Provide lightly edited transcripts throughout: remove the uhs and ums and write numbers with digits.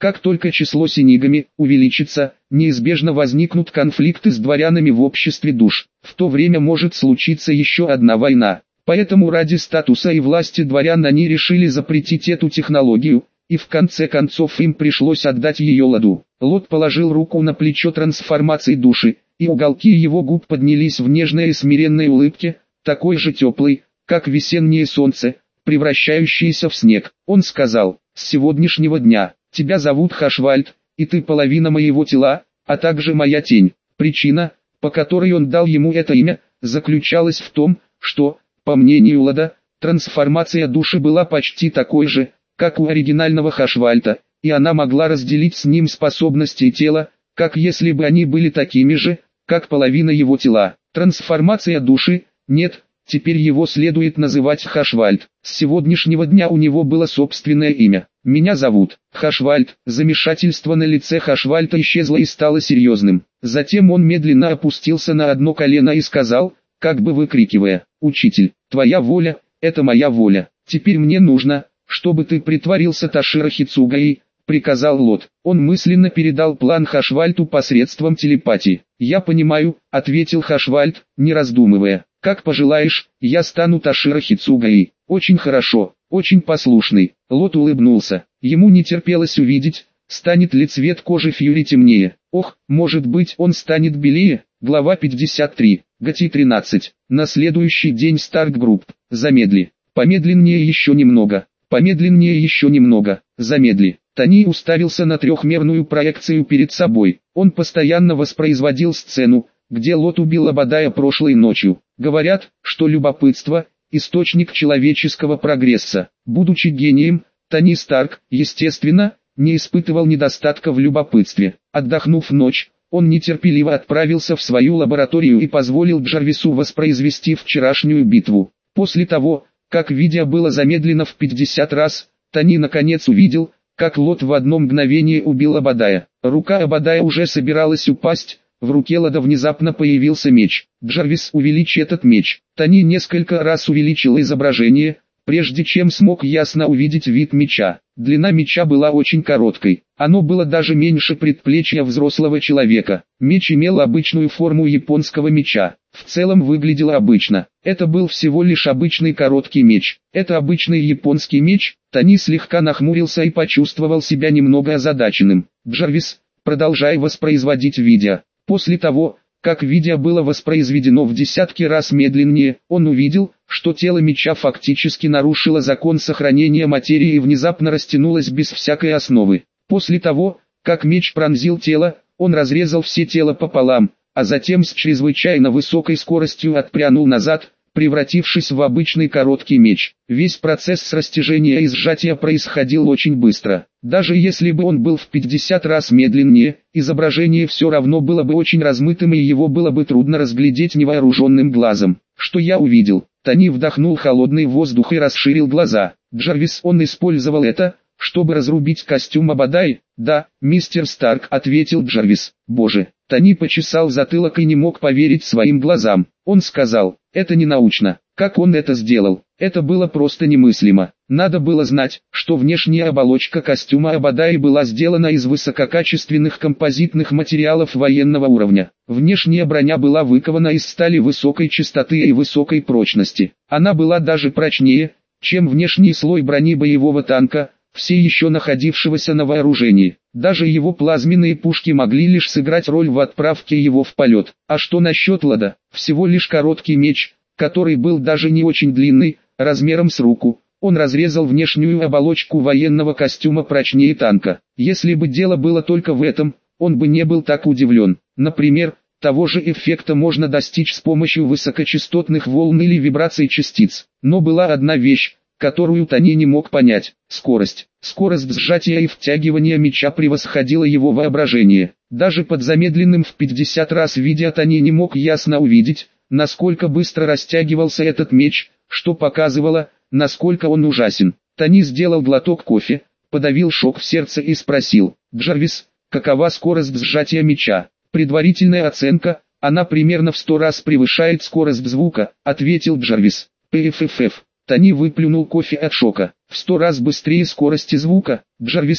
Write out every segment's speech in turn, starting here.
Как только число синигами увеличится, неизбежно возникнут конфликты с дворянами в обществе душ. В то время может случиться еще одна война. Поэтому ради статуса и власти дворян они решили запретить эту технологию, и в конце концов им пришлось отдать ее ладу. Лот положил руку на плечо трансформации души, и уголки его губ поднялись в нежной и смиренной улыбке, такой же теплой, как весеннее солнце, превращающееся в снег. Он сказал: «С сегодняшнего дня тебя зовут Хашвальд, и ты половина моего тела, а также моя тень». Причина, по которой он дал ему это имя, заключалась в том, что, по мнению Лода, трансформация души была почти такой же, как у оригинального Хашвальда, и она могла разделить с ним способности тела, как если бы они были такими же, как половина его тела. Трансформация души, нет, теперь его следует называть Хашвальд. С сегодняшнего дня у него было собственное имя. «Меня зовут Хашвальд». Замешательство на лице Хашвальда исчезло и стало серьезным. Затем он медленно опустился на одно колено и сказал, как бы выкрикивая: «Учитель, твоя воля, это моя воля. Теперь мне нужно, чтобы ты притворился Таширо Хицугаи», — приказал Лот. Он мысленно передал план Хашвальду посредством телепатии. «Я понимаю», — ответил Хашвальд, не раздумывая. «Как пожелаешь, я стану Таширо Хицугаи». «Очень хорошо, очень послушный». Лот улыбнулся. Ему не терпелось увидеть, станет ли цвет кожи Фьюри темнее. Ох, может быть он станет белее. Глава 53. Гати 13. На следующий день Старк Групп. Замедли. Помедленнее еще немного. Помедленнее еще немного. Замедли. Тони уставился на трехмерную проекцию перед собой. Он постоянно воспроизводил сцену, где Лот убил Абадая прошлой ночью. Говорят, что любопытство – источник человеческого прогресса. Будучи гением, Тони Старк, естественно, не испытывал недостатка в любопытстве. Отдохнув ночь, он нетерпеливо отправился в свою лабораторию и позволил Джарвису воспроизвести вчерашнюю битву. После того, как видео было замедлено в 50 раз, Тони наконец увидел, как Лот в одно мгновение убил Абадая. Рука Абадая уже собиралась упасть, в руке Лода внезапно появился меч. «Джарвис, увеличь этот меч». Тони несколько раз увеличил изображение, прежде чем смог ясно увидеть вид меча. Длина меча была очень короткой, оно было даже меньше предплечья взрослого человека. Меч имел обычную форму японского меча, в целом выглядел обычно. Это был всего лишь обычный короткий меч. Это обычный японский меч. Тони слегка нахмурился и почувствовал себя немного озадаченным. «Джарвис, продолжай воспроизводить видео». После того, как видео было воспроизведено в десятки раз медленнее, он увидел, что тело меча фактически нарушило закон сохранения материи и внезапно растянулось без всякой основы. После того, как меч пронзил тело, он разрезал все тело пополам, а затем с чрезвычайно высокой скоростью отпрянул назад, превратившись в обычный короткий меч. Весь процесс растяжения и сжатия происходил очень быстро. Даже если бы он был в 50 раз медленнее, изображение все равно было бы очень размытым и его было бы трудно разглядеть невооруженным глазом. Что я увидел? Тони вдохнул холодный воздух и расширил глаза. «Джарвис, он использовал это, чтобы разрубить костюм Абадай?» «Да, мистер Старк», — ответил Джарвис. «Боже». Тони почесал затылок и не мог поверить своим глазам. Он сказал: «Это не научно». Как он это сделал? Это было просто немыслимо. Надо было знать, что внешняя оболочка костюма Абадаи была сделана из высококачественных композитных материалов военного уровня. Внешняя броня была выкована из стали высокой чистоты и высокой прочности. Она была даже прочнее, чем внешний слой брони боевого танка, все еще находившегося на вооружении. Даже его плазменные пушки могли лишь сыграть роль в отправке его в полет. А что насчет Лода? Всего лишь короткий меч, который был даже не очень длинный, размером с руку. Он разрезал внешнюю оболочку военного костюма прочнее танка. Если бы дело было только в этом, он бы не был так удивлен. Например, того же эффекта можно достичь с помощью высокочастотных волн или вибраций частиц. Но была одна вещь, которую Тони не мог понять. Скорость. Скорость сжатия и втягивания меча превосходила его воображение. Даже под замедленным в 50 раз видео Тони не мог ясно увидеть, насколько быстро растягивался этот меч, что показывало, насколько он ужасен. Тони сделал глоток кофе, подавил шок в сердце и спросил: «Джарвис, какова скорость сжатия меча?» «Предварительная оценка, она примерно в 100 раз превышает скорость звука», — ответил Джарвис. «ПФФ». Тони выплюнул кофе от шока. «В 100 раз быстрее скорости звука?» «Джарвис,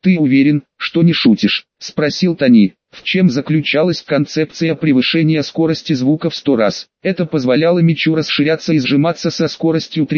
«Ты уверен, что не шутишь?» – спросил Тони. В чем заключалась концепция превышения скорости звука в 100 раз? Это позволяло мячу расширяться и сжиматься со скоростью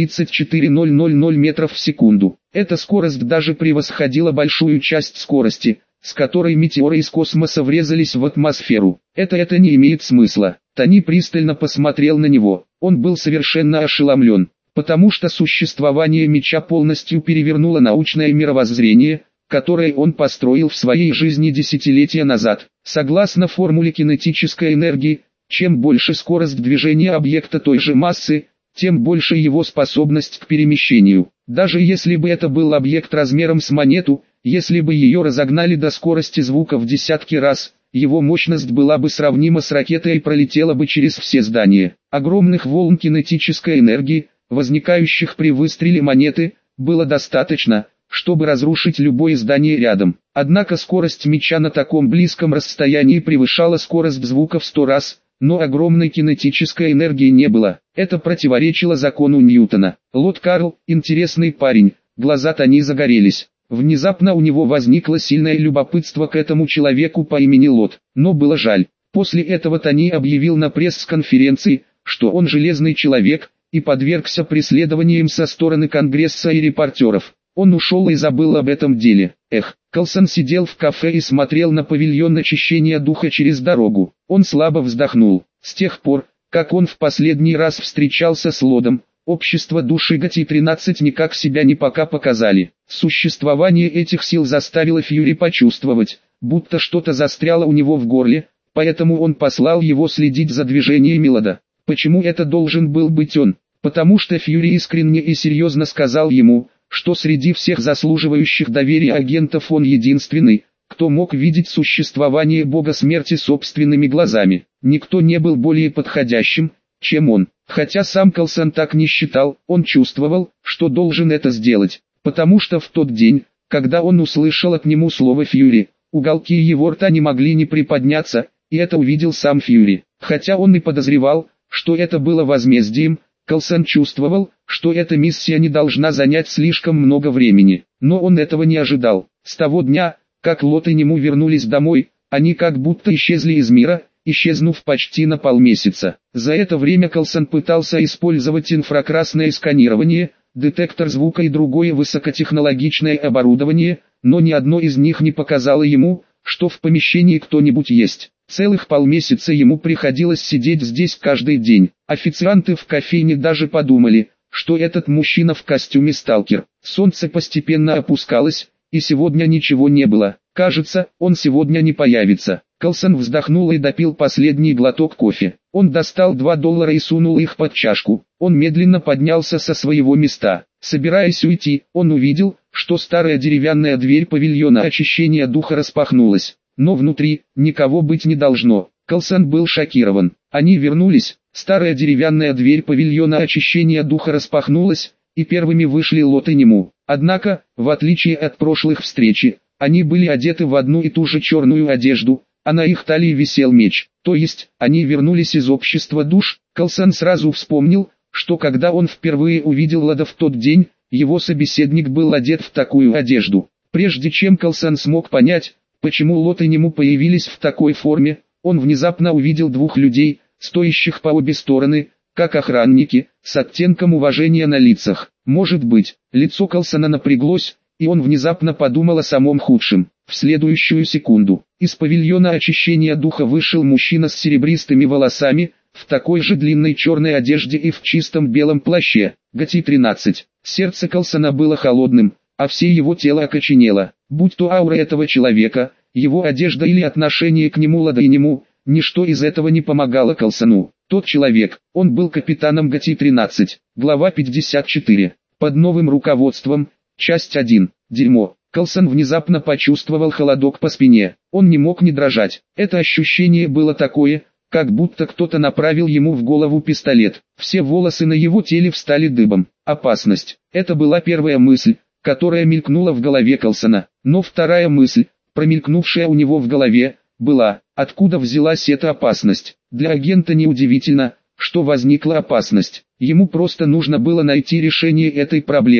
34,000 метров в секунду. Эта скорость даже превосходила большую часть скорости, с которой метеоры из космоса врезались в атмосферу. Это не имеет смысла. Тони пристально посмотрел на него. Он был совершенно ошеломлен, потому что существование мяча полностью перевернуло научное мировоззрение, которое он построил в своей жизни десятилетия назад. Согласно формуле кинетической энергии, чем больше скорость движения объекта той же массы, тем больше его способность к перемещению. Даже если бы это был объект размером с монету, если бы ее разогнали до скорости звука в десятки раз, его мощность была бы сравнима с ракетой и пролетела бы через все здания. Огромных волн кинетической энергии, возникающих при выстреле монеты, было достаточно, чтобы разрушить любое здание рядом. Однако скорость мяча на таком близком расстоянии превышала скорость звука в 100 раз, но огромной кинетической энергии не было. Это противоречило закону Ньютона. Лот Карл, интересный парень, глаза Тони загорелись. Внезапно у него возникло сильное любопытство к этому человеку по имени Лот, но было жаль. После этого Тони объявил на пресс-конференции, что он железный человек, и подвергся преследованиям со стороны Конгресса и репортеров. Он ушел и забыл об этом деле. Карлсон сидел в кафе и смотрел на павильон очищения духа через дорогу. Он слабо вздохнул. С тех пор, как он в последний раз встречался с Лодом, общество души ГТ-13 никак себя не пока показали. Существование этих сил заставило Фьюри почувствовать, будто что-то застряло у него в горле, поэтому он послал его следить за движениями Лода. Почему это должен был быть он? Потому что Фьюри искренне и серьезно сказал ему, что среди всех заслуживающих доверия агентов он единственный, кто мог видеть существование бога смерти собственными глазами. Никто не был более подходящим, чем он. Хотя сам Карлсон так не считал, он чувствовал, что должен это сделать, потому что в тот день, когда он услышал от нему слово «Фьюри», уголки его рта не могли не приподняться, и это увидел сам Фьюри. Хотя он и подозревал, что это было возмездием, Карлсон чувствовал, что эта миссия не должна занять слишком много времени. Но он этого не ожидал. С того дня, как Лот и Нему вернулись домой, они как будто исчезли из мира, исчезнув почти на полмесяца. За это время Карлсон пытался использовать инфракрасное сканирование, детектор звука и другое высокотехнологичное оборудование, но ни одно из них не показало ему, что в помещении кто-нибудь есть. Целых полмесяца ему приходилось сидеть здесь каждый день. Официанты в кофейне даже подумали, что этот мужчина в костюме сталкер. Солнце постепенно опускалось, и сегодня ничего не было. Кажется, он сегодня не появится. Карлсон вздохнул и допил последний глоток кофе. Он достал $2 и сунул их под чашку. Он медленно поднялся со своего места. Собираясь уйти, он увидел, что старая деревянная дверь павильона очищения духа распахнулась. Но внутри никого быть не должно. Карлсон был шокирован. Они вернулись, старая деревянная дверь павильона очищения духа распахнулась, и первыми вышли Лот и Нему. Однако, в отличие от прошлых встречи, они были одеты в одну и ту же черную одежду, а на их талии висел меч. То есть, они вернулись из общества душ. Карлсон сразу вспомнил, что когда он впервые увидел Лода в тот день, его собеседник был одет в такую одежду. Прежде чем Карлсон смог понять, почему Лот и Нему появились в такой форме, он внезапно увидел двух людей, стоящих по обе стороны, как охранники, с оттенком уважения на лицах. Может быть, лицо Карлсона напряглось, и он внезапно подумал о самом худшем. В следующую секунду, из павильона очищения духа вышел мужчина с серебристыми волосами, в такой же длинной черной одежде и в чистом белом плаще. ГТ-13. Сердце Карлсона было холодным, а все его тело окоченело. Будь то аура этого человека, его одежда или отношение к нему Лода и Нему, ничто из этого не помогало Карлсону. Тот человек, он был капитаном ГТ-13. Глава 54. Под новым руководством. Часть 1. Дерьмо. Карлсон внезапно почувствовал холодок по спине. Он не мог не дрожать. Это ощущение было такое, как будто кто-то направил ему в голову пистолет. Все волосы на его теле встали дыбом. Опасность. Это была первая мысль, которая мелькнула в голове Карлсона. Но вторая мысль, промелькнувшая у него в голове, была, откуда взялась эта опасность. Для агента неудивительно, что возникла опасность. Ему просто нужно было найти решение этой проблемы.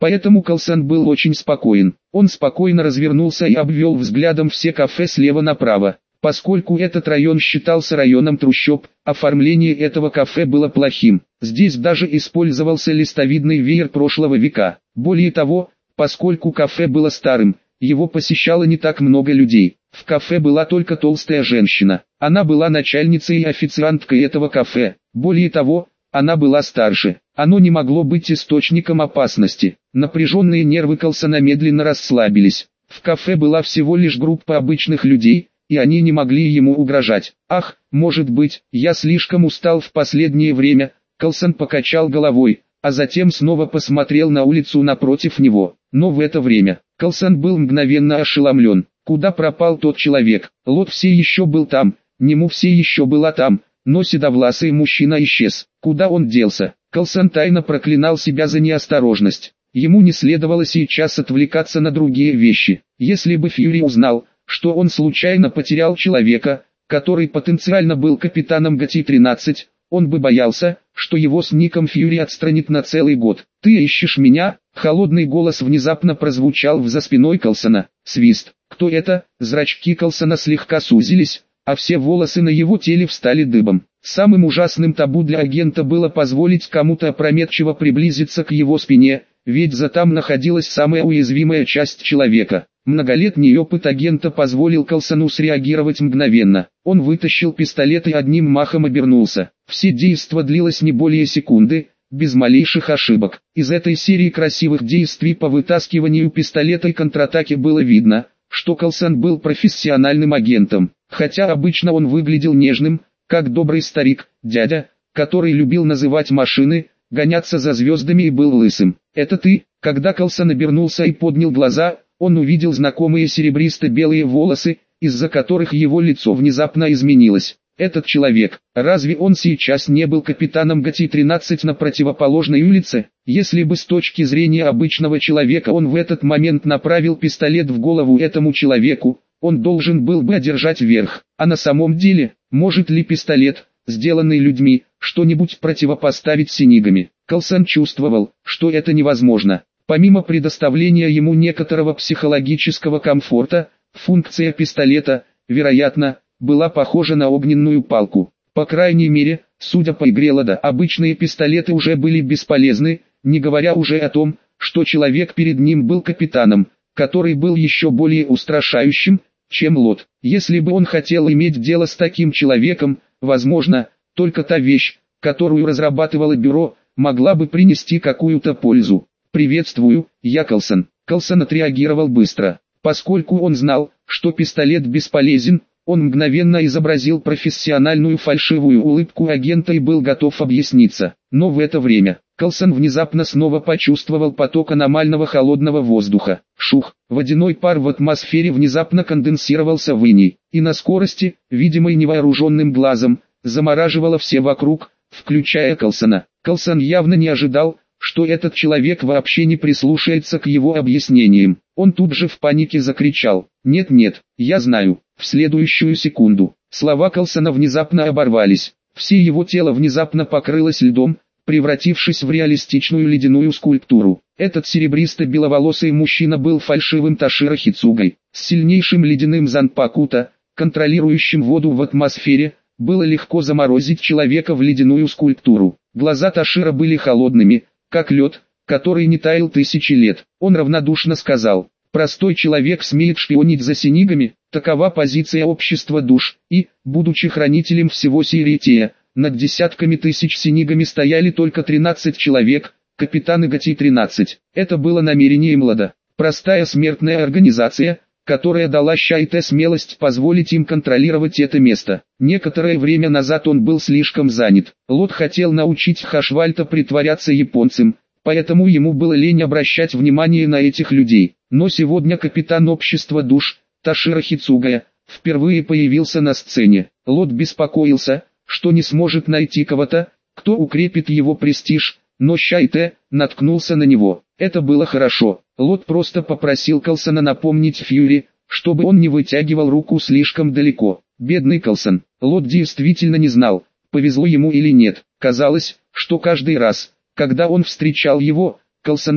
Поэтому Калсан был очень спокоен. Он спокойно развернулся и обвел взглядом все кафе слева направо. Поскольку этот район считался районом трущоб, оформление этого кафе было плохим. Здесь даже использовался листовидный веер прошлого века. Более того, поскольку кафе было старым, его посещало не так много людей. В кафе была только толстая женщина. Она была начальницей и официанткой этого кафе. Более того, она была старше. Оно не могло быть источником опасности. Напряженные нервы Калсана медленно расслабились. В кафе была всего лишь группа обычных людей, и они не могли ему угрожать. «Ах, может быть, я слишком устал в последнее время», Калсан покачал головой, а затем снова посмотрел на улицу напротив него. Но в это время, Калсан был мгновенно ошеломлен. Куда пропал тот человек? Лот все еще был там, Нему все еще была там, но седовласый мужчина исчез. Куда он делся? Калсан тайно проклинал себя за неосторожность. Ему не следовало сейчас отвлекаться на другие вещи. Если бы Фьюри узнал, что он случайно потерял человека, который потенциально был капитаном ГТ-13, он бы боялся, что его с ником Фьюри отстранит на целый год. «Ты ищешь меня?» Холодный голос внезапно прозвучал за спиной Калсана. Свист. «Кто это?» Зрачки Калсана слегка сузились, а все волосы на его теле встали дыбом. Самым ужасным табу для агента было позволить кому-то опрометчиво приблизиться к его спине, ведь за там находилась самая уязвимая часть человека. Многолетний опыт агента позволил Калсану среагировать мгновенно. Он вытащил пистолет и одним махом обернулся. Все действо длилось не более секунды, без малейших ошибок. Из этой серии красивых действий по вытаскиванию пистолета и контратаке было видно, что Калсан был профессиональным агентом. Хотя обычно он выглядел нежным, как добрый старик, дядя, который любил называть машины, гоняться за звездами и был лысым. «Это ты?» Когда Калсан обернулся и поднял глаза, он увидел знакомые серебристо-белые волосы, из-за которых его лицо внезапно изменилось. Этот человек, разве он сейчас не был капитаном ГТ-13 на противоположной улице? Если бы с точки зрения обычного человека он в этот момент направил пистолет в голову этому человеку, он должен был бы одержать верх. А на самом деле, может ли пистолет, сделанный людьми, что-нибудь противопоставить Синигами? Калсан чувствовал, что это невозможно. Помимо предоставления ему некоторого психологического комфорта, функция пистолета, вероятно, была похожа на огненную палку. По крайней мере, судя по игре Лода, обычные пистолеты уже были бесполезны, не говоря уже о том, что человек перед ним был капитаном, который был еще более устрашающим, чем Лод. Если бы он хотел иметь дело с таким человеком, возможно, только та вещь, которую разрабатывало бюро, могла бы принести какую-то пользу. «Приветствую, я Калсан». Калсан отреагировал быстро. Поскольку он знал, что пистолет бесполезен, он мгновенно изобразил профессиональную фальшивую улыбку агента и был готов объясниться. Но в это время, Калсан внезапно снова почувствовал поток аномального холодного воздуха. Шух, водяной пар в атмосфере внезапно конденсировался в иней, и на скорости, видимой невооруженным глазом, замораживало все вокруг, включая Калсана. Калсан явно не ожидал, что этот человек вообще не прислушается к его объяснениям. Он тут же в панике закричал: «Нет-нет, я знаю». В следующую секунду, слова Калсана внезапно оборвались. Все его тело внезапно покрылось льдом, превратившись в реалистичную ледяную скульптуру. Этот серебристо-беловолосый мужчина был фальшивым Таширо Хицугой. С сильнейшим ледяным Занпакуто, контролирующим воду в атмосфере, было легко заморозить человека в ледяную скульптуру. Глаза Таширо были холодными, как лед, который не таял тысячи лет. Он равнодушно сказал: «Простой человек смеет шпионить за Синигами, такова позиция общества душ, и, будучи хранителем всего Сиретия, над десятками тысяч Синигами стояли только 13 человек, капитаны ГТ-13. Это было намерение Млада. Простая смертная организация, которая дала Шайте смелость позволить им контролировать это место. Некоторое время назад он был слишком занят. Лот хотел научить Хашвальта притворяться японцем, поэтому ему было лень обращать внимание на этих людей. Но сегодня капитан общества душ, Таширо Хицугая, впервые появился на сцене. Лот беспокоился, что не сможет найти кого-то, кто укрепит его престиж, но Шайте наткнулся на него. Это было хорошо. Лот просто попросил Калсана напомнить Фьюри, чтобы он не вытягивал руку слишком далеко. Бедный Калсан. Лот действительно не знал, повезло ему или нет. Казалось, что каждый раз, когда он встречал его, Калсану,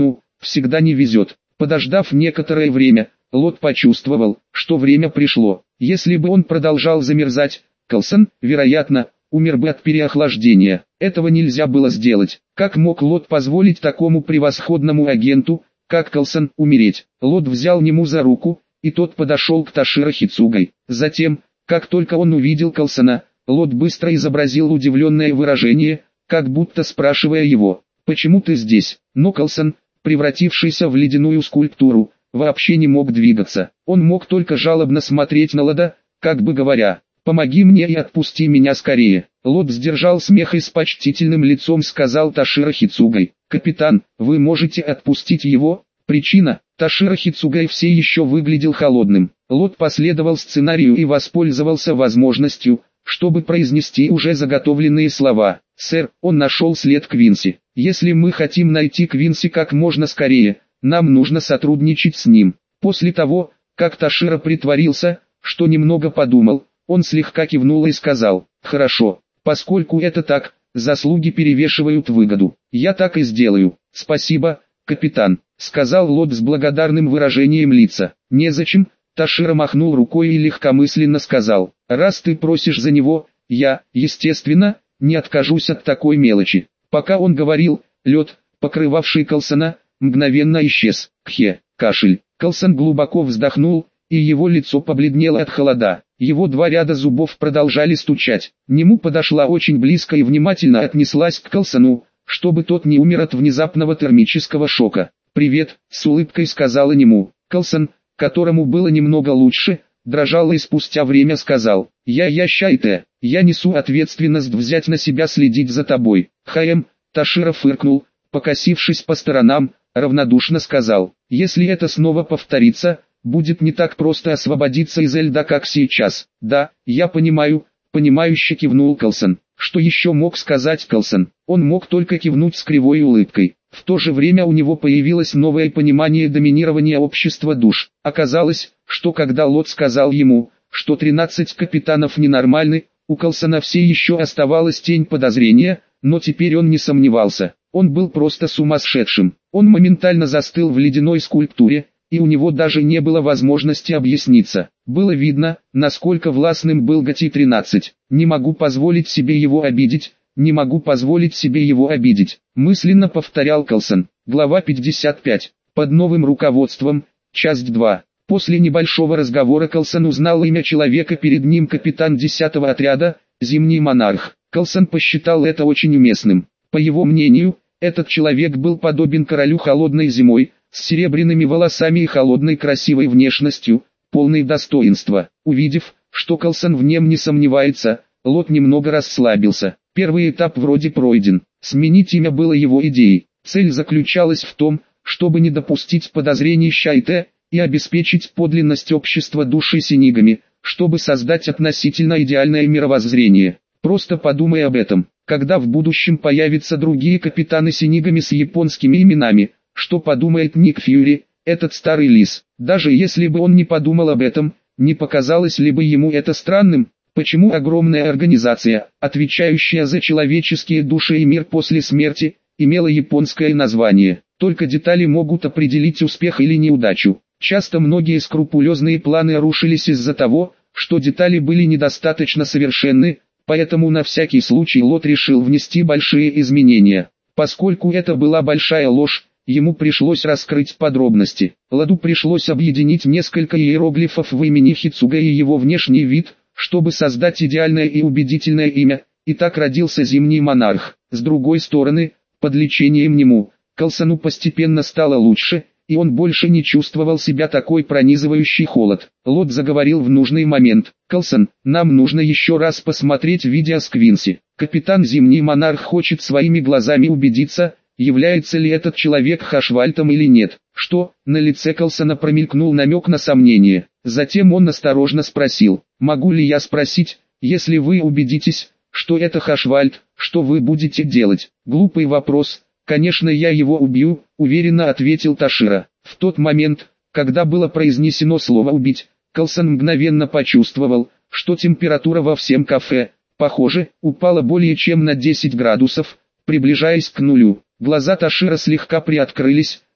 всегда не везет. Подождав некоторое время, Лот почувствовал, что время пришло. Если бы он продолжал замерзать, Калсон, вероятно, умер бы от переохлаждения. Этого нельзя было сделать. Как мог Лот позволить такому превосходному агенту, как Калсон, умереть? Лот взял Нему за руку, и тот подошел к Таширо Хицугой. Затем, как только он увидел Калсона, Лот быстро изобразил удивленное выражение, как будто спрашивая его: «Почему ты здесь?» Но Калсон, превратившийся в ледяную скульптуру, вообще не мог двигаться. Он мог только жалобно смотреть на Лода, как бы говоря: «Помоги мне и отпусти меня скорее». Лот сдержал смех и с почтительным лицом сказал Таширо Хицугой: «Капитан, вы можете отпустить его?» Причина: Таширо Хицугай все еще выглядел холодным. Лот последовал сценарию и воспользовался возможностью, чтобы произнести уже заготовленные слова. «Сэр, он нашел след Квинси. Если мы хотим найти Квинси как можно скорее, нам нужно сотрудничать с ним». После того, как Таширо притворился, что немного подумал, он слегка кивнул и сказал: «Хорошо, поскольку это так, заслуги перевешивают выгоду. Я так и сделаю». «Спасибо, капитан», — сказал Лот с благодарным выражением лица. «Незачем», — Таширо махнул рукой и легкомысленно сказал: «Раз ты просишь за него, я, естественно, не откажусь от такой мелочи». Пока он говорил, лед, покрывавший Калсона, мгновенно исчез. Кашель. Калсон глубоко вздохнул, и его лицо побледнело от холода. Его два ряда зубов продолжали стучать. Нему подошла очень близко и внимательно отнеслась к Калсону, чтобы тот не умер от внезапного термического шока. «Привет», — с улыбкой сказала Нему. Калсон, которому было немного лучше, дрожал и спустя время сказал: «Я Щайте, я несу ответственность взять на себя следить за тобой». Таширо фыркнул, покосившись по сторонам, равнодушно сказал: «Если это снова повторится, будет не так просто освободиться из льда, как сейчас». «Да, я понимаю», — понимающе кивнул Калсон. Что еще мог сказать Калсон? Он мог только кивнуть с кривой улыбкой. В то же время у него появилось новое понимание доминирования общества душ. Оказалось, что когда Лот сказал ему, что 13 капитанов ненормальны, у Калсона все еще оставалась тень подозрения, но теперь он не сомневался. Он был просто сумасшедшим. Он моментально застыл в ледяной скульптуре, и у него даже не было возможности объясниться. Было видно, насколько властным был Гати-13. «Не могу позволить себе его обидеть, не могу позволить себе его обидеть», мысленно повторял Калсон. Глава 55. Под новым руководством, часть 2. После небольшого разговора Калсон узнал имя человека перед ним: капитан 10-го отряда, Зимний монарх. Калсон посчитал это очень уместным. По его мнению, этот человек был подобен королю холодной зимой, с серебряными волосами и холодной красивой внешностью, полной достоинства. Увидев, что Калсон в нем не сомневается, Лот немного расслабился. Первый этап вроде пройден. Сменить имя было его идеей. Цель заключалась в том, чтобы не допустить подозрений Щайте и обеспечить подлинность общества души Синигами, чтобы создать относительно идеальное мировоззрение. Просто подумай об этом. Когда в будущем появятся другие капитаны Синигами с японскими именами, что подумает Ник Фьюри, этот старый лис? Даже если бы он не подумал об этом, не показалось ли бы ему это странным? Почему огромная организация, отвечающая за человеческие души и мир после смерти, имела японское название? Только детали могут определить успех или неудачу. Часто многие скрупулезные планы рушились из-за того, что детали были недостаточно совершенны, поэтому на всякий случай Лот решил внести большие изменения. Поскольку это была большая ложь, ему пришлось раскрыть подробности. Ладу пришлось объединить несколько иероглифов в имени Хицуга и его внешний вид, чтобы создать идеальное и убедительное имя, и так родился Зимний монарх. С другой стороны, под лечением Нему, Калсону постепенно стало лучше, и он больше не чувствовал себя такой пронизывающий холод. Лот заговорил в нужный момент. «Калсон, нам нужно еще раз посмотреть видео с Квинси. Капитан Зимний монарх хочет своими глазами убедиться, является ли этот человек Хашвальтом или нет». «Что?» На лице Калсона промелькнул намек на сомнение. Затем он осторожно спросил: «Могу ли я спросить, если вы убедитесь, что это Хашвальт, что вы будете делать?» «Глупый вопрос. Конечно, я его убью», — уверенно ответил Таширо. В тот момент, когда было произнесено слово «убить», Калсон мгновенно почувствовал, что температура во всем кафе, похоже, упала более чем на 10 градусов, приближаясь к нулю. Глаза Таширо слегка приоткрылись,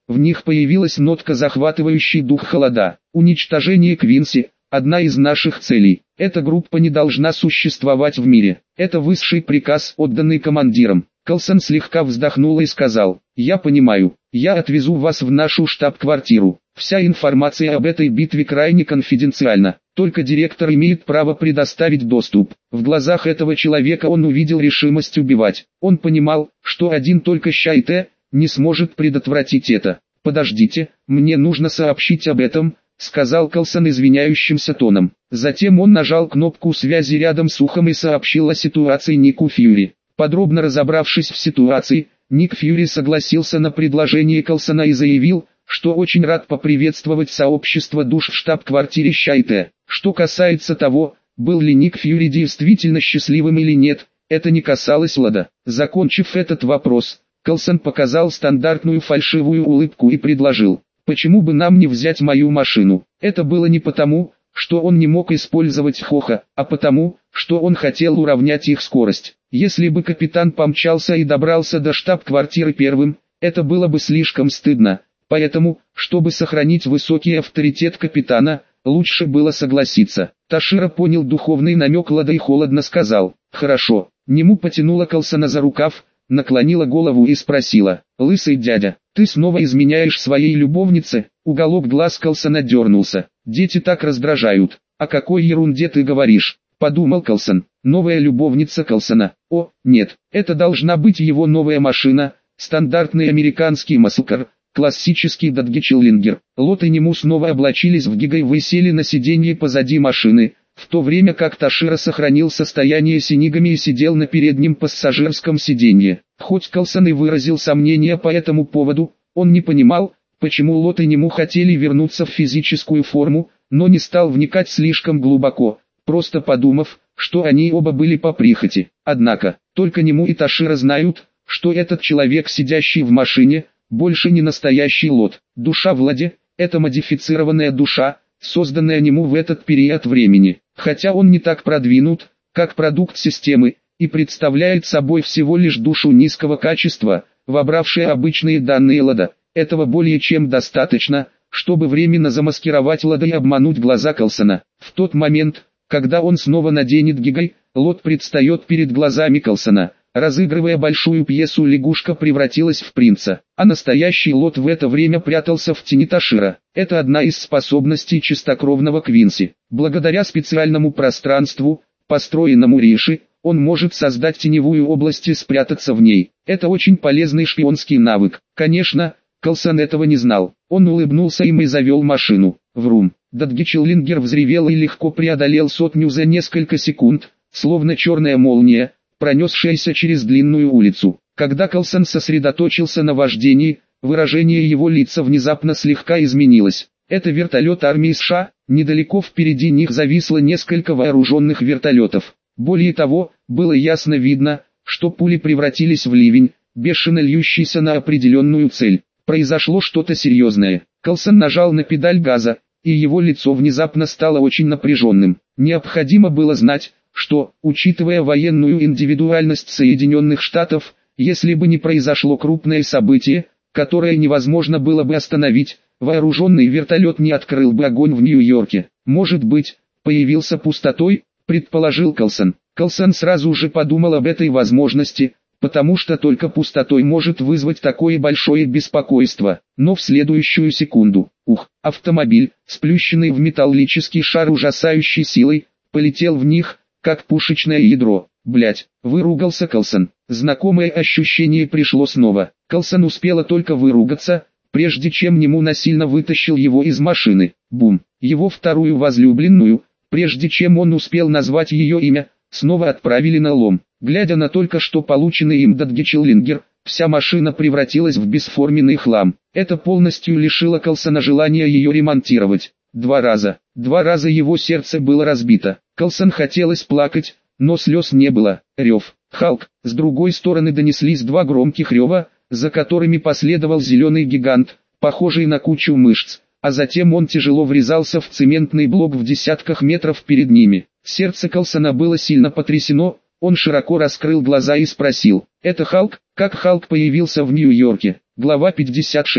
в них появилась нотка захватывающей дух холода. Уничтожение Квинси – одна из наших целей. Эта группа не должна существовать в мире. Это высший приказ, отданный командиром. Калсон слегка вздохнул и сказал: «Я понимаю, я отвезу вас в нашу штаб-квартиру. Вся информация об этой битве крайне конфиденциальна. Только директор имеет право предоставить доступ». В глазах этого человека он увидел решимость убивать. Он понимал, что один только Шайте не сможет предотвратить это. «Подождите, мне нужно сообщить об этом», — сказал Калсон извиняющимся тоном. Затем он нажал кнопку связи рядом с ухом и сообщил о ситуации Нику Фьюри. Подробно разобравшись в ситуации, Ник Фьюри согласился на предложение Калсона и заявил, что очень рад поприветствовать сообщество душ в штаб-квартире Шайте. Что касается того, был ли Ник Фьюри действительно счастливым или нет, это не касалось Лада. Закончив этот вопрос, Калсон показал стандартную фальшивую улыбку и предложил: «Почему бы нам не взять мою машину?» Это было не потому, что он не мог использовать Хоха, а потому, что он хотел уравнять их скорость. Если бы капитан помчался и добрался до штаб-квартиры первым, это было бы слишком стыдно. Поэтому, чтобы сохранить высокий авторитет капитана, лучше было согласиться. Ташира понял духовный намек Лада и холодно сказал: «Хорошо». Нему потянула Калсона за рукав, наклонила голову и спросила: «Лысый дядя, ты снова изменяешь своей любовнице?» Уголок глаз Калсона дернулся. «Дети так раздражают». «О какой ерунде ты говоришь?» — подумал Калсон. «Новая любовница Калсона? О, нет, это должна быть его новая машина, стандартный американский маслкар, классический Додге-Челленджер». Лот и Нему снова облачились в гига и высели на сиденье позади машины, в то время как Ташира сохранил состояние синигами и сидел на переднем пассажирском сиденье. Хоть Калсон и выразил сомнения по этому поводу, он не понимал, почему Лот и Нему хотели вернуться в физическую форму, но не стал вникать слишком глубоко, просто подумав, что они оба были по прихоти. Однако, только Нему и Ташира знают, что этот человек, сидящий в машине, больше не настоящий Лот. Душа в Ладе – это модифицированная душа, созданная Нему в этот период времени. Хотя он не так продвинут, как продукт системы, и представляет собой всего лишь душу низкого качества, вобравшая обычные данные Лада. Этого более чем достаточно, чтобы временно замаскировать Лада и обмануть глаза Калсона. В тот момент, когда он снова наденет гигай, Лот предстает перед глазами Калсона. Разыгрывая большую пьесу, лягушка превратилась в принца, а настоящий Лот в это время прятался в тени Ташира. Это одна из способностей чистокровного Квинси. Благодаря специальному пространству, построенному Риши, он может создать теневую область и спрятаться в ней. Это очень полезный шпионский навык. Конечно, Калсон этого не знал. Он улыбнулся им и завел машину. Врум. Додге-Челленджер взревел и легко преодолел 100 за несколько секунд, словно черная молния, пронесшаяся через длинную улицу. Когда Калсон сосредоточился на вождении, выражение его лица внезапно слегка изменилось. Это вертолет армии США, недалеко впереди них зависло несколько вооруженных вертолетов. Более того, было ясно видно, что пули превратились в ливень, бешено льющийся на определенную цель. Произошло что-то серьезное. Калсон нажал на педаль газа, и его лицо внезапно стало очень напряженным. Необходимо было знать, что, учитывая военную индивидуальность Соединенных Штатов, если бы не произошло крупное событие, которое невозможно было бы остановить, вооруженный вертолет не открыл бы огонь в Нью-Йорке. Может быть, появился пустотой, предположил Калсон. Калсон сразу же подумал об этой возможности, потому что только пустотой может вызвать такое большое беспокойство. Но в следующую секунду, автомобиль, сплющенный в металлический шар ужасающей силой, полетел в них, как пушечное ядро. «Блядь», — выругался Калсон. Знакомое ощущение пришло снова. Калсон успела только выругаться, прежде чем Нему насильно вытащил его из машины. Бум. Его вторую возлюбленную, прежде чем он успел назвать ее имя, снова отправили на лом. Глядя на только что полученный им Додге-Челленджер, вся машина превратилась в бесформенный хлам. Это полностью лишило Калсона желания ее ремонтировать. Два раза его сердце было разбито. Калсон хотелось плакать, но слез не было. Рев. Халк. С другой стороны донеслись два громких рева, за которыми последовал зеленый гигант, похожий на кучу мышц, а затем он тяжело врезался в цементный блок в десятках метров перед ними. Сердце Калсона было сильно потрясено, он широко раскрыл глаза и спросил: «Это Халк? Как Халк появился в Нью-Йорке?» Глава 56.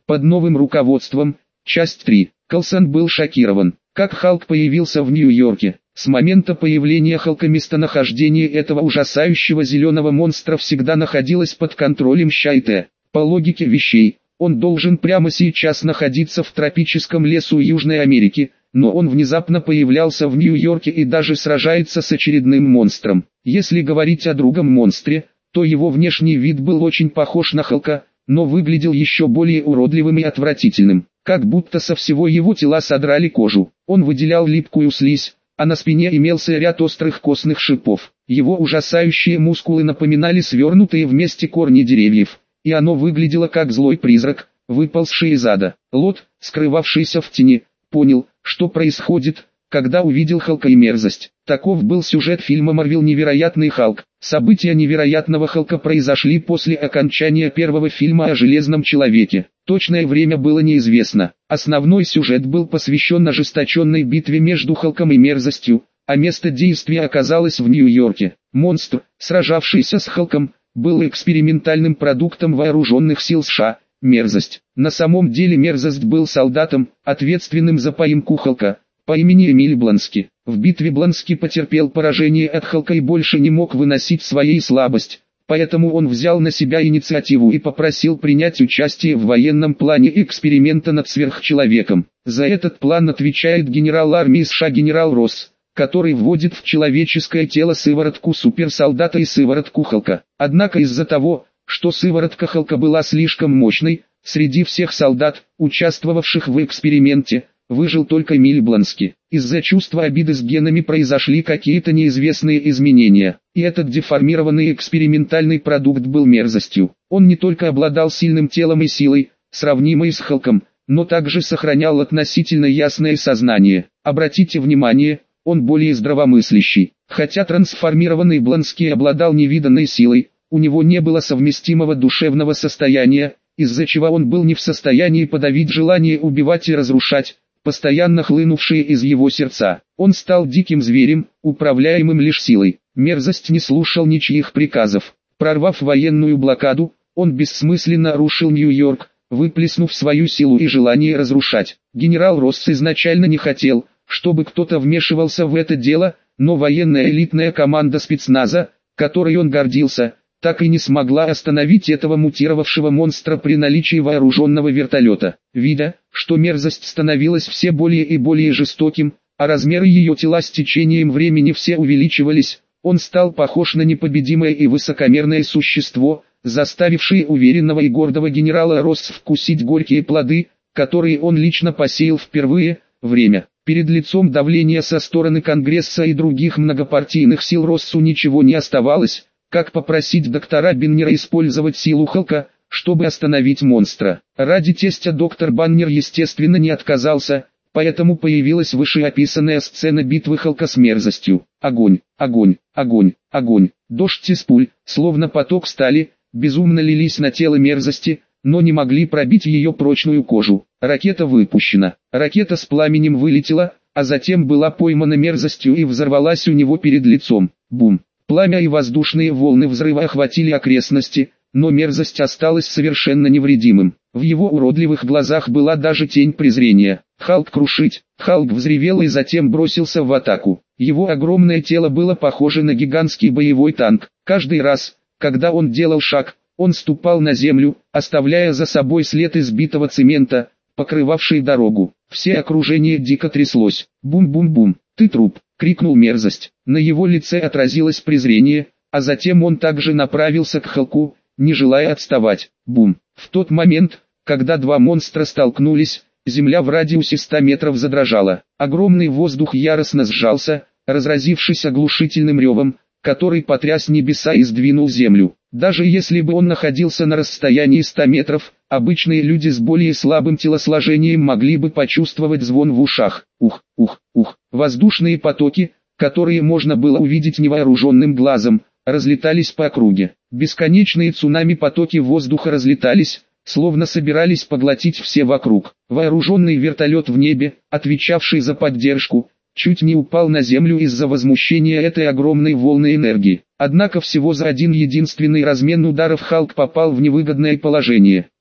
Под новым руководством. Часть 3. Калсон был шокирован, как Халк появился в Нью-Йорке. С момента появления Халка местонахождение этого ужасающего зеленого монстра всегда находилось под контролем Щайте. По логике вещей, он должен прямо сейчас находиться в тропическом лесу Южной Америки, но он внезапно появлялся в Нью-Йорке и даже сражается с очередным монстром. Если говорить о другом монстре, то его внешний вид был очень похож на Халка, но выглядел еще более уродливым и отвратительным, как будто со всего его тела содрали кожу. Он выделял липкую слизь, а на спине имелся ряд острых костных шипов. Его ужасающие мускулы напоминали свернутые вместе корни деревьев, и оно выглядело как злой призрак, выползший из ада. Лот, скрывавшийся в тени, понял, что происходит, когда увидел Халка и мерзость. Таков был сюжет фильма Marvel «Невероятный Халк». События невероятного Халка произошли после окончания первого фильма о Железном Человеке. Точное время было неизвестно. Основной сюжет был посвящен ожесточенной битве между Халком и мерзостью, а место действия оказалось в Нью-Йорке. Монстр, сражавшийся с Халком, был экспериментальным продуктом вооруженных сил США. Мерзость. На самом деле мерзость был солдатом, ответственным за поимку Халка, по имени Эмиль Блански. В битве Блански потерпел поражение от Халка и больше не мог выносить своей слабость, поэтому он взял на себя инициативу и попросил принять участие в военном плане эксперимента над сверхчеловеком. За этот план отвечает генерал армии США генерал Росс, который вводит в человеческое тело сыворотку суперсолдата и сыворотку Халка. Однако из-за того, что сыворотка Халка была слишком мощной, среди всех солдат, участвовавших в эксперименте, выжил только Эмиль Блански. Из-за чувства обиды с генами произошли какие-то неизвестные изменения, и этот деформированный экспериментальный продукт был мерзостью. Он не только обладал сильным телом и силой, сравнимой с Халком, но также сохранял относительно ясное сознание. Обратите внимание, он более здравомыслящий. Хотя трансформированный Блански обладал невиданной силой, у него не было совместимого душевного состояния, из-за чего он был не в состоянии подавить желание убивать и разрушать, постоянно хлынувшие из его сердца. Он стал диким зверем, управляемым лишь силой. Мерзость не слушал ничьих приказов. Прорвав военную блокаду, он бессмысленно рушил Нью-Йорк, выплеснув свою силу и желание разрушать. Генерал Росс изначально не хотел, чтобы кто-то вмешивался в это дело, но военная элитная команда спецназа, которой он гордился, так и не смогла остановить этого мутировавшего монстра при наличии вооруженного вертолета. Видя, что мерзость становилась все более и более жестоким, а размеры ее тела с течением времени все увеличивались, он стал похож на непобедимое и высокомерное существо, заставившее уверенного и гордого генерала Росс вкусить горькие плоды, которые он лично посеял впервые. Время. Перед лицом давления со стороны Конгресса и других многопартийных сил Россу ничего не оставалось, как попросить доктора Баннера использовать силу Халка, чтобы остановить монстра. Ради тестя доктор Баннер естественно не отказался, поэтому появилась вышеописанная сцена битвы Халка с мерзостью. Огонь, огонь, огонь, огонь. Дождь из пуль, словно поток стали, безумно лились на тело мерзости, но не могли пробить ее прочную кожу. Ракета выпущена. Ракета с пламенем вылетела, а затем была поймана мерзостью и взорвалась у него перед лицом. Бум. Пламя и воздушные волны взрыва охватили окрестности, но мерзость осталась совершенно невредимым. В его уродливых глазах была даже тень презрения. «Халк крушить!» Халк взревел и затем бросился в атаку. Его огромное тело было похоже на гигантский боевой танк. Каждый раз, когда он делал шаг, он ступал на землю, оставляя за собой след избитого цемента, покрывавший дорогу. Все окружение дико тряслось. «Бум-бум-бум! Ты труп!» — крикнул мерзость. На его лице отразилось презрение, а затем он также направился к Халку, не желая отставать. Бум! В тот момент, когда два монстра столкнулись, земля в радиусе 100 метров задрожала. Огромный воздух яростно сжался, разразившись оглушительным ревом, который потряс небеса и сдвинул землю. Даже если бы он находился на расстоянии 100 метров, обычные люди с более слабым телосложением могли бы почувствовать звон в ушах. Ух, ух, ух. Воздушные потоки, которые можно было увидеть невооруженным глазом, разлетались по округе. Бесконечные цунами-потоки воздуха разлетались, словно собирались поглотить все вокруг. Вооруженный вертолет в небе, отвечавший за поддержку, чуть не упал на землю из-за возмущения этой огромной волны энергии. Однако всего за один единственный размен ударов Халк попал в невыгодное положение.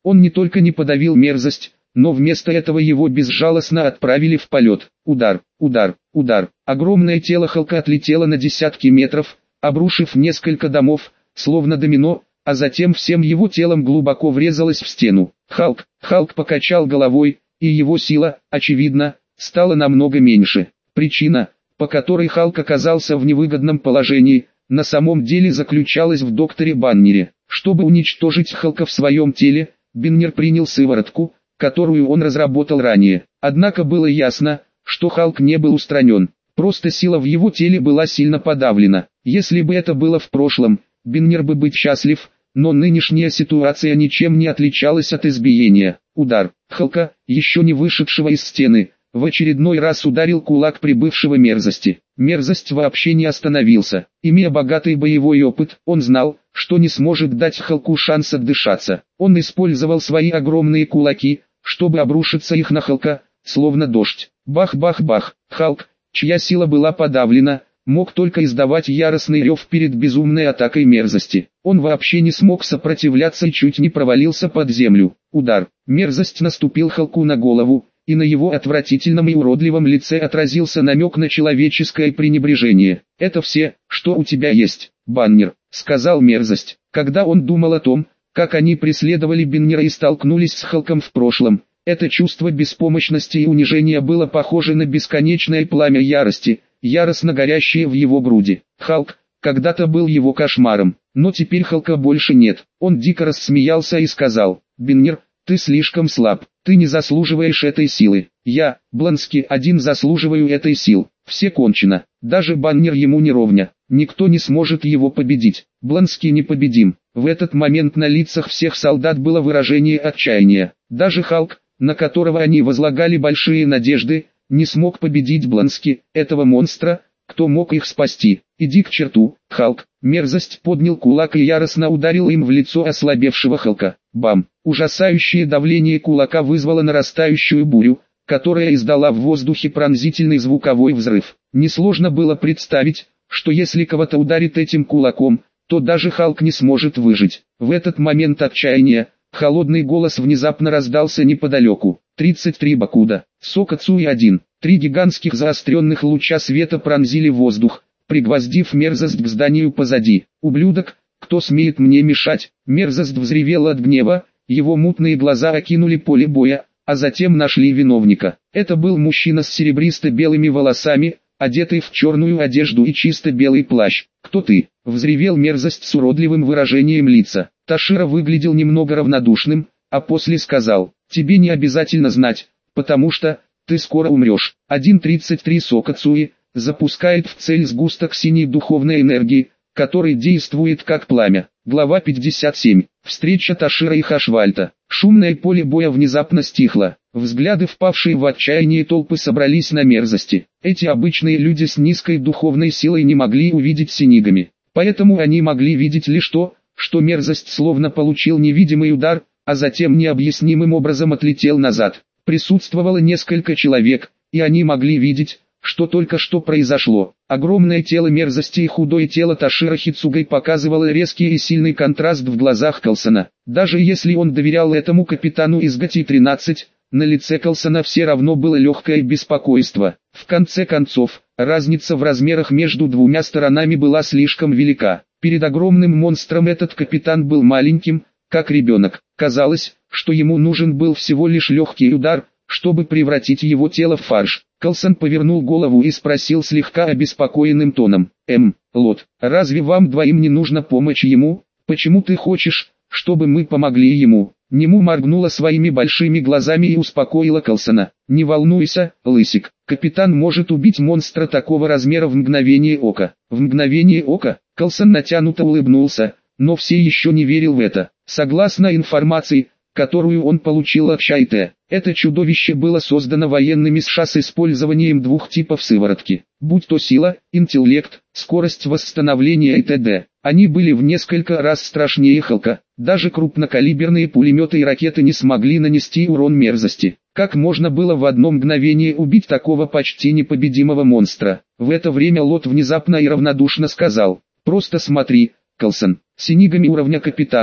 Он не только не подавил мерзость, но вместо этого его безжалостно отправили в полет. Удар, удар, удар. Огромное тело Халка отлетело на десятки метров, обрушив несколько домов, словно домино, а затем всем его телом глубоко врезалось в стену. Халк покачал головой, и его сила, очевидно, стала намного меньше. Причина, по которой Халк оказался в невыгодном положении, на самом деле заключалась в докторе Баннере. Чтобы уничтожить Халка в своем теле, Баннер принял сыворотку, которую он разработал ранее. Однако было ясно, что Халк не был устранен. Просто сила в его теле была сильно подавлена. Если бы это было в прошлом, Баннер бы быть счастлив, но нынешняя ситуация ничем не отличалась от избиения. Удар. Халка, еще не вышедшего из стены, в очередной раз ударил кулак прибывшего мерзости. Мерзость вообще не остановился. Имея богатый боевой опыт, он знал, что не сможет дать Халку шанс отдышаться. Он использовал свои огромные кулаки, чтобы обрушиться их на Халка, словно дождь. Бах-бах-бах. Халк, чья сила была подавлена, мог только издавать яростный рев перед безумной атакой мерзости. Он вообще не смог сопротивляться и чуть не провалился под землю. Удар. Мерзость наступил Халку на голову, и на его отвратительном и уродливом лице отразился намек на человеческое пренебрежение. «Это все, что у тебя есть, Баннер», — сказал мерзость. Когда он думал о том, как они преследовали Баннера и столкнулись с Халком в прошлом, это чувство беспомощности и унижения было похоже на бесконечное пламя ярости, яростно горящее в его груди. Халк когда-то был его кошмаром, но теперь Халка больше нет. Он дико рассмеялся и сказал: «Баннер, ты слишком слаб, ты не заслуживаешь этой силы. Я, Блански, один заслуживаю этой сил. Все кончено, даже Баннер ему не ровня, никто не сможет его победить. Блански непобедим». В этот момент на лицах всех солдат было выражение отчаяния. Даже Халк, на которого они возлагали большие надежды, не смог победить Блански, этого монстра. Кто мог их спасти? Иди к черту, Халк. Мерзость поднял кулак и яростно ударил им в лицо ослабевшего Халка. Бам! Ужасающее давление кулака вызвало нарастающую бурю, которая издала в воздухе пронзительный звуковой взрыв. Несложно было представить, что если кого-то ударит этим кулаком, то даже Халк не сможет выжить. В этот момент отчаяния, холодный голос внезапно раздался неподалеку. 33 Бакуда, Сокацуи 1. 3 гигантских заостренных луча света пронзили воздух, пригвоздив мерзость к зданию позади. «Ублюдок, кто смеет мне мешать?» Мерзость взревел от гнева, его мутные глаза окинули поле боя, а затем нашли виновника. Это был мужчина с серебристо-белыми волосами, одетый в черную одежду и чисто белый плащ. «Кто ты?» — взревел мерзость с уродливым выражением лица. Ташира выглядел немного равнодушным, а после сказал: «Тебе не обязательно знать, потому что ты скоро умрешь». 1.33 Сокацуи запускает в цель сгусток синей духовной энергии, который действует как пламя. Глава 57. Встреча Ташира и Хашвальта. Шумное поле боя внезапно стихло. Взгляды, впавшие в отчаяние толпы, собрались на мерзости. Эти обычные люди с низкой духовной силой не могли увидеть синигами. Поэтому они могли видеть лишь то, что мерзость словно получил невидимый удар, а затем необъяснимым образом отлетел назад. Присутствовало несколько человек, и они могли видеть, что только что произошло. Огромное тело мерзости и худое тело Ташира Хицугой показывало резкий и сильный контраст в глазах Калсона. Даже если он доверял этому капитану из ГТ-13, на лице Калсона все равно было легкое беспокойство. В конце концов, разница в размерах между двумя сторонами была слишком велика. Перед огромным монстром этот капитан был маленьким, как ребенок. Казалось, что ему нужен был всего лишь легкий удар, чтобы превратить его тело в фарш. Калсон повернул голову и спросил слегка обеспокоенным тоном: Лот, разве вам двоим не нужно помочь ему? Почему ты хочешь, чтобы мы помогли ему?» Нему моргнула своими большими глазами и успокоила Калсона: «Не волнуйся, лысик, капитан может убить монстра такого размера в мгновение ока». В мгновение ока? Калсон натянуто улыбнулся, но все еще не верил в это. Согласно информации, которую он получил от Шайте, это чудовище было создано военными США с использованием двух типов сыворотки, будь то сила, интеллект, скорость восстановления и т.д. Они были в несколько раз страшнее Халка. Даже крупнокалиберные пулеметы и ракеты не смогли нанести урон мерзости. Как можно было в одно мгновение убить такого почти непобедимого монстра? В это время Лот внезапно и равнодушно сказал: «Просто смотри, Калсон, синигами уровня капитана,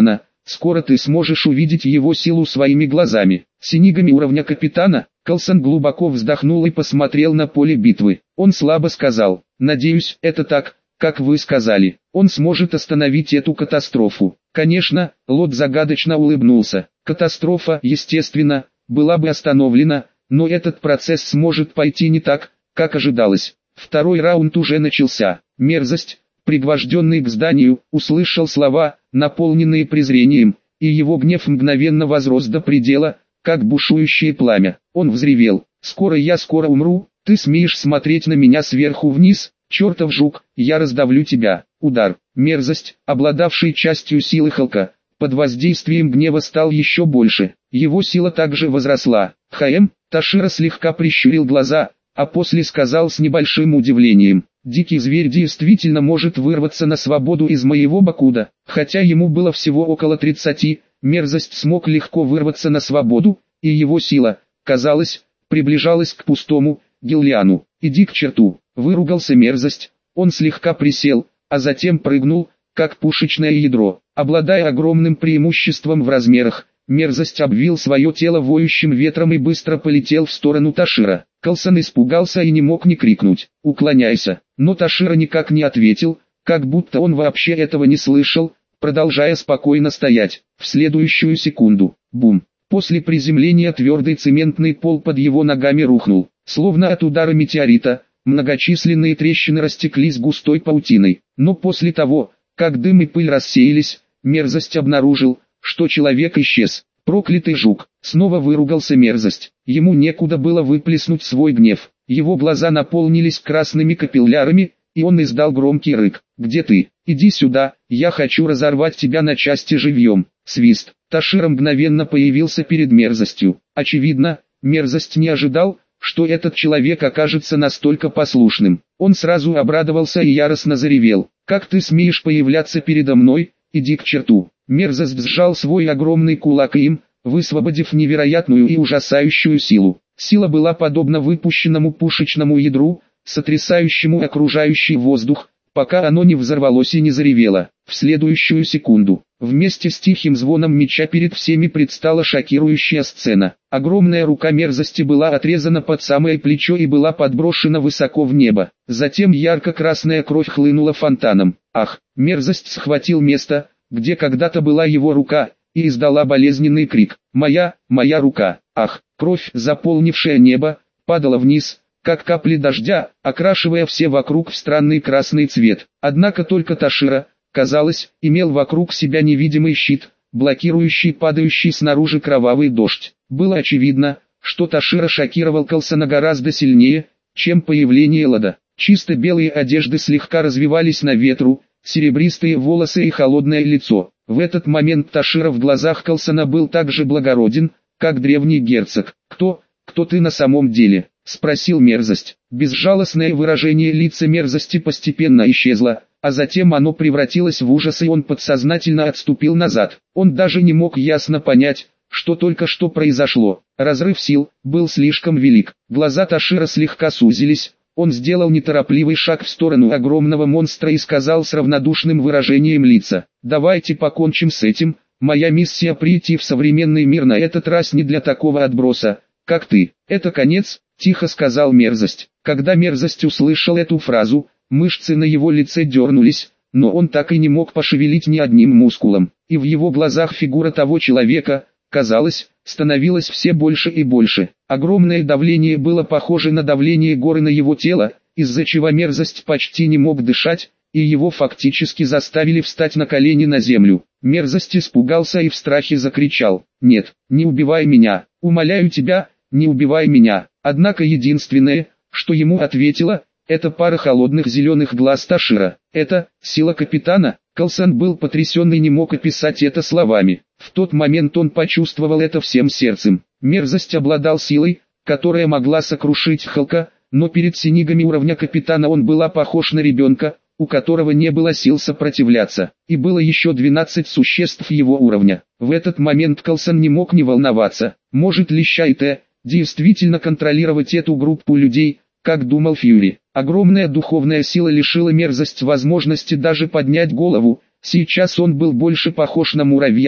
скоро ты сможешь увидеть его силу своими глазами. Синигами уровня капитана, Калсан глубоко вздохнул и посмотрел на поле битвы. Он слабо сказал: «Надеюсь, это так, как вы сказали. Он сможет остановить эту катастрофу». Конечно, Лот загадочно улыбнулся. Катастрофа, естественно, была бы остановлена, но этот процесс сможет пойти не так, как ожидалось. Второй раунд уже начался. Мерзость, пригвожденный к зданию, услышал слова, наполненные презрением, и его гнев мгновенно возрос до предела, как бушующее пламя. Он взревел: «Скоро умру, ты смеешь смотреть на меня сверху вниз, чертов жук, я раздавлю тебя». Удар. Мерзость, обладавший частью силы Халка, под воздействием гнева стал еще больше. Его сила также возросла. Ташира слегка прищурил глаза, а после сказал с небольшим удивлением: «Дикий зверь действительно может вырваться на свободу из моего Бакуда». Хотя ему было всего около 30, Мерзость смог легко вырваться на свободу, и его сила, казалось, приближалась к пустому Гиллиану. «Иди к черту», — выругался Мерзость. Он слегка присел, а затем прыгнул, как пушечное ядро. Обладая огромным преимуществом в размерах, Мерзость обвил свое тело воющим ветром и быстро полетел в сторону Ташира. Калсан испугался и не мог не крикнуть: «Уклоняйся!» Но Ташира никак не ответил, как будто он вообще этого не слышал, продолжая спокойно стоять. В следующую секунду, бум! После приземления твердый цементный пол под его ногами рухнул. Словно от удара метеорита, многочисленные трещины растеклись густой паутиной. Но после того, как дым и пыль рассеялись, Мерзость обнаружил, что человек исчез. «Проклятый жук!» Снова выругался Мерзость. Ему некуда было выплеснуть свой гнев. Его глаза наполнились красными капиллярами, и он издал громкий рык. «Где ты? Иди сюда, я хочу разорвать тебя на части живьем!» Свист. Ташира мгновенно появился перед Мерзостью. Очевидно, Мерзость не ожидал, что этот человек окажется настолько послушным. Он сразу обрадовался и яростно заревел: «Как ты смеешь появляться передо мной? Иди к черту!» Мерзость сжал свой огромный кулак и им, высвободив невероятную и ужасающую силу. Сила была подобна выпущенному пушечному ядру, сотрясающему окружающий воздух, пока оно не взорвалось и не заревело. В следующую секунду, вместе с тихим звоном меча перед всеми предстала шокирующая сцена. Огромная рука Мерзости была отрезана под самое плечо и была подброшена высоко в небо. Затем ярко-красная кровь хлынула фонтаном. Ах! Мерзость схватил место, где когда-то была его рука, и издала болезненный крик: моя рука!» Ах! Кровь, заполнившая небо, падала вниз, как капли дождя, окрашивая все вокруг в странный красный цвет. Однако только Ташира, казалось, имел вокруг себя невидимый щит, блокирующий падающий снаружи кровавый дождь. Было очевидно, что Ташира шокировал Калсана гораздо сильнее, чем появление Лода. Чисто белые одежды слегка развивались на ветру, серебристые волосы и холодное лицо. В этот момент Ташира в глазах Калсана был так же благороден, как древний герцог. «Кто ты на самом деле?» — спросил Мерзость. Безжалостное выражение лица Мерзости постепенно исчезло, а затем оно превратилось в ужас, и он подсознательно отступил назад. Он даже не мог ясно понять, что только что произошло. Разрыв сил был слишком велик. Глаза Ташира слегка сузились. Он сделал неторопливый шаг в сторону огромного монстра и сказал с равнодушным выражением лица: «Давайте покончим с этим. Моя миссия прийти в современный мир на этот раз не для такого отброса, как ты». «Это конец», — тихо сказал Мерзость. Когда Мерзость услышал эту фразу, мышцы на его лице дернулись, но он так и не мог пошевелить ни одним мускулом. И в его глазах фигура того человека, казалось, становилось все больше и больше. Огромное давление было похоже на давление горы на его тело, из-за чего Мерзость почти не мог дышать, и его фактически заставили встать на колени на землю. Мерзость испугался и в страхе закричал: «Нет, не убивай меня, умоляю тебя, не убивай меня». Однако единственное, что ему ответило, это пара холодных зеленых глаз Ташира. «Это сила капитана». Калсан был потрясен и не мог описать это словами. В тот момент он почувствовал это всем сердцем. Мерзость обладал силой, которая могла сокрушить Халка, но перед синигами уровня капитана он был похож на ребенка, у которого не было сил сопротивляться. И было еще 12 существ его уровня. В этот момент Калсан не мог не волноваться. Может ли Шайте действительно контролировать эту группу людей, как думал Фьюри? Огромная духовная сила лишила Мерзость возможности даже поднять голову. Сейчас он был больше похож на муравья,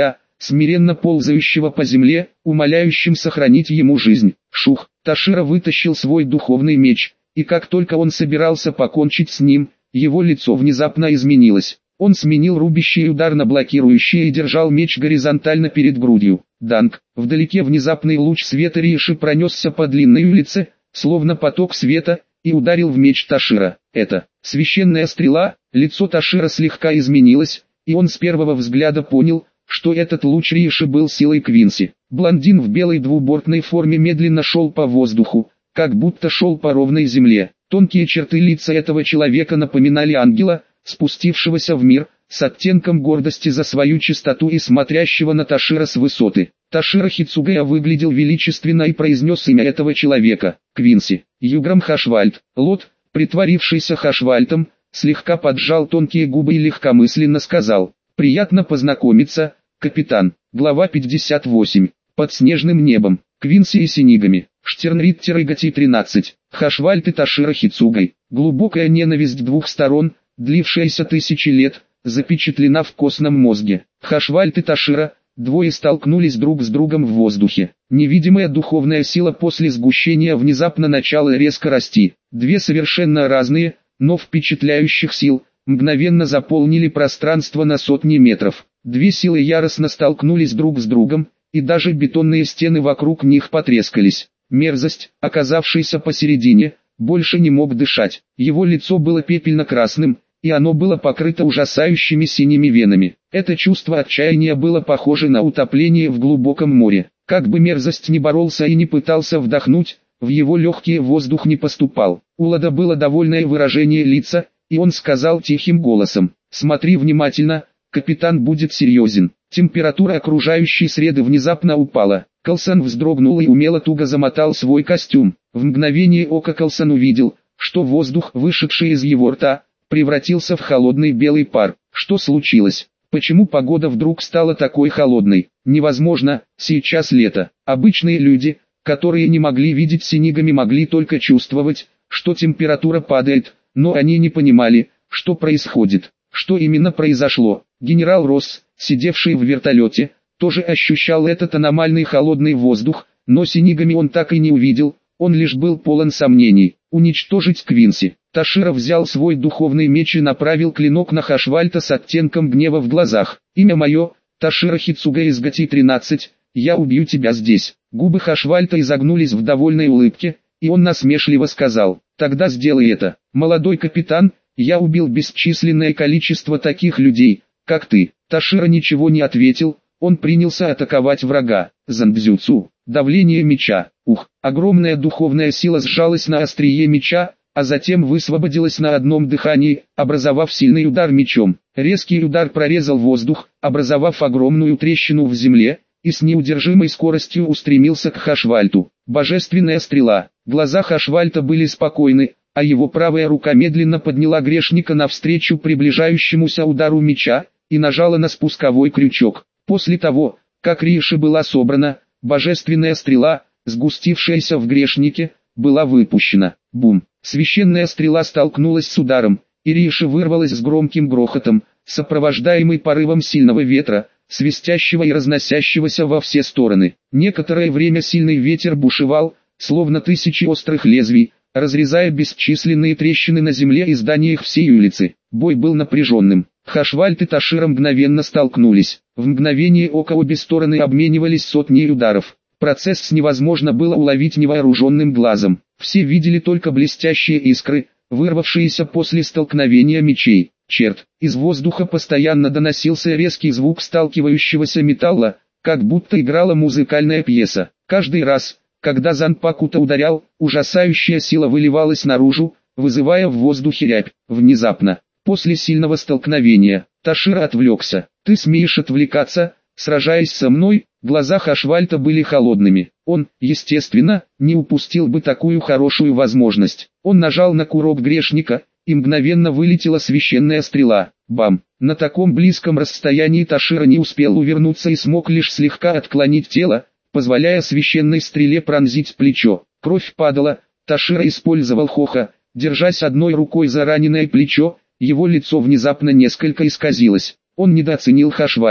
смиренно ползающего по земле, умоляющим сохранить ему жизнь. Шух, Ташира вытащил свой духовный меч, и как только он собирался покончить с ним, его лицо внезапно изменилось. Он сменил рубящий удар на блокирующий и держал меч горизонтально перед грудью. Данг, вдалеке внезапный луч света Риши пронесся по длинной улице, словно поток света, и ударил в меч Ташира. Это священная стрела. Лицо Ташира слегка изменилось, и он с первого взгляда понял, что этот луч Риши был силой Квинси. Блондин в белой двубортной форме медленно шел по воздуху, как будто шел по ровной земле. Тонкие черты лица этого человека напоминали ангела, спустившегося в мир, с оттенком гордости за свою чистоту и смотрящего на Ташира с высоты. Ташира Хицугая выглядел величественно и произнес имя этого человека. Квинси. Юграм Хашвальд. Лот, притворившийся Хашвальдом, слегка поджал тонкие губы и легкомысленно сказал: «Приятно познакомиться, капитан». Глава 58. Под снежным небом. Квинси и Синигами. Штернриттер и Гати 13. Хашвальд и Ташира Хицугай. Глубокая ненависть двух сторон, длившаяся тысячи лет, запечатлена в костном мозге. Хашвальд и Ташира, двое столкнулись друг с другом в воздухе. Невидимая духовная сила после сгущения внезапно начала резко расти. Две совершенно разные, но впечатляющих сил, мгновенно заполнили пространство на сотни метров. Две силы яростно столкнулись друг с другом, и даже бетонные стены вокруг них потрескались. Мерзость, оказавшийся посередине, больше не мог дышать. Его лицо было пепельно-красным, и оно было покрыто ужасающими синими венами. Это чувство отчаяния было похоже на утопление в глубоком море. Как бы мерзость ни боролся и не пытался вдохнуть, в его легкие воздух не поступал. У Лада было довольное выражение лица, и он сказал тихим голосом: «Смотри внимательно, капитан будет серьезен». Температура окружающей среды внезапно упала. Калсан вздрогнул и умело туго замотал свой костюм. В мгновение ока Калсан увидел, что воздух, вышедший из его рта, превратился в холодный белый пар. Что случилось? Почему погода вдруг стала такой холодной? Невозможно, сейчас лето. Обычные люди, которые не могли видеть Синигами, могли только чувствовать, что температура падает, но они не понимали, что происходит. Что именно произошло? Генерал Росс, сидевший в вертолете, тоже ощущал этот аномальный холодный воздух, но Синигами он так и не увидел, он лишь был полон сомнений. Уничтожить Квинси. Ташира взял свой духовный меч и направил клинок на Хашвальта с оттенком гнева в глазах. «Имя мое, Ташира Хицуга из Гати 13, я убью тебя здесь». Губы Хашвальта изогнулись в довольной улыбке, и он насмешливо сказал: «Тогда сделай это, молодой капитан, я убил бесчисленное количество таких людей, как ты». Ташира ничего не ответил, он принялся атаковать врага. Зандзюцу. Давление меча. Огромная духовная сила сжалась на острие меча, а затем высвободилась на одном дыхании, образовав сильный удар мечом. Резкий удар прорезал воздух, образовав огромную трещину в земле, и с неудержимой скоростью устремился к Хашвальту. Божественная стрела. Глаза Хашвальта были спокойны, а его правая рука медленно подняла грешника навстречу приближающемуся удару меча, и нажала на спусковой крючок. После того, как Риши была собрана, божественная стрела, сгустившаяся в грешнике, была выпущена. Бум! Священная стрела столкнулась с ударом, и Риши вырвалась с громким грохотом, сопровождаемый порывом сильного ветра, свистящего и разносящегося во все стороны. Некоторое время сильный ветер бушевал, словно тысячи острых лезвий, разрезая бесчисленные трещины на земле и зданиях всей улицы. Бой был напряженным. Хашвальд и Ташира мгновенно столкнулись. В мгновение ока обе стороны обменивались сотней ударов. Процесс невозможно было уловить невооруженным глазом. Все видели только блестящие искры, вырвавшиеся после столкновения мечей. Черт, из воздуха постоянно доносился резкий звук сталкивающегося металла, как будто играла музыкальная пьеса. Каждый раз, когда Занпакута ударял, ужасающая сила выливалась наружу, вызывая в воздухе рябь. Внезапно, после сильного столкновения, Ташира отвлекся. «Ты смеешь отвлекаться, сражаясь со мной?» Глаза Хашвальта были холодными. Он, естественно, не упустил бы такую хорошую возможность. Он нажал на курок грешника, и мгновенно вылетела священная стрела. Бам! На таком близком расстоянии Ташира не успел увернуться и смог лишь слегка отклонить тело, позволяя священной стреле пронзить плечо. Кровь падала, Ташира использовал хохо, держась одной рукой за раненое плечо, его лицо внезапно несколько исказилось. Он недооценил Хашвальта. Он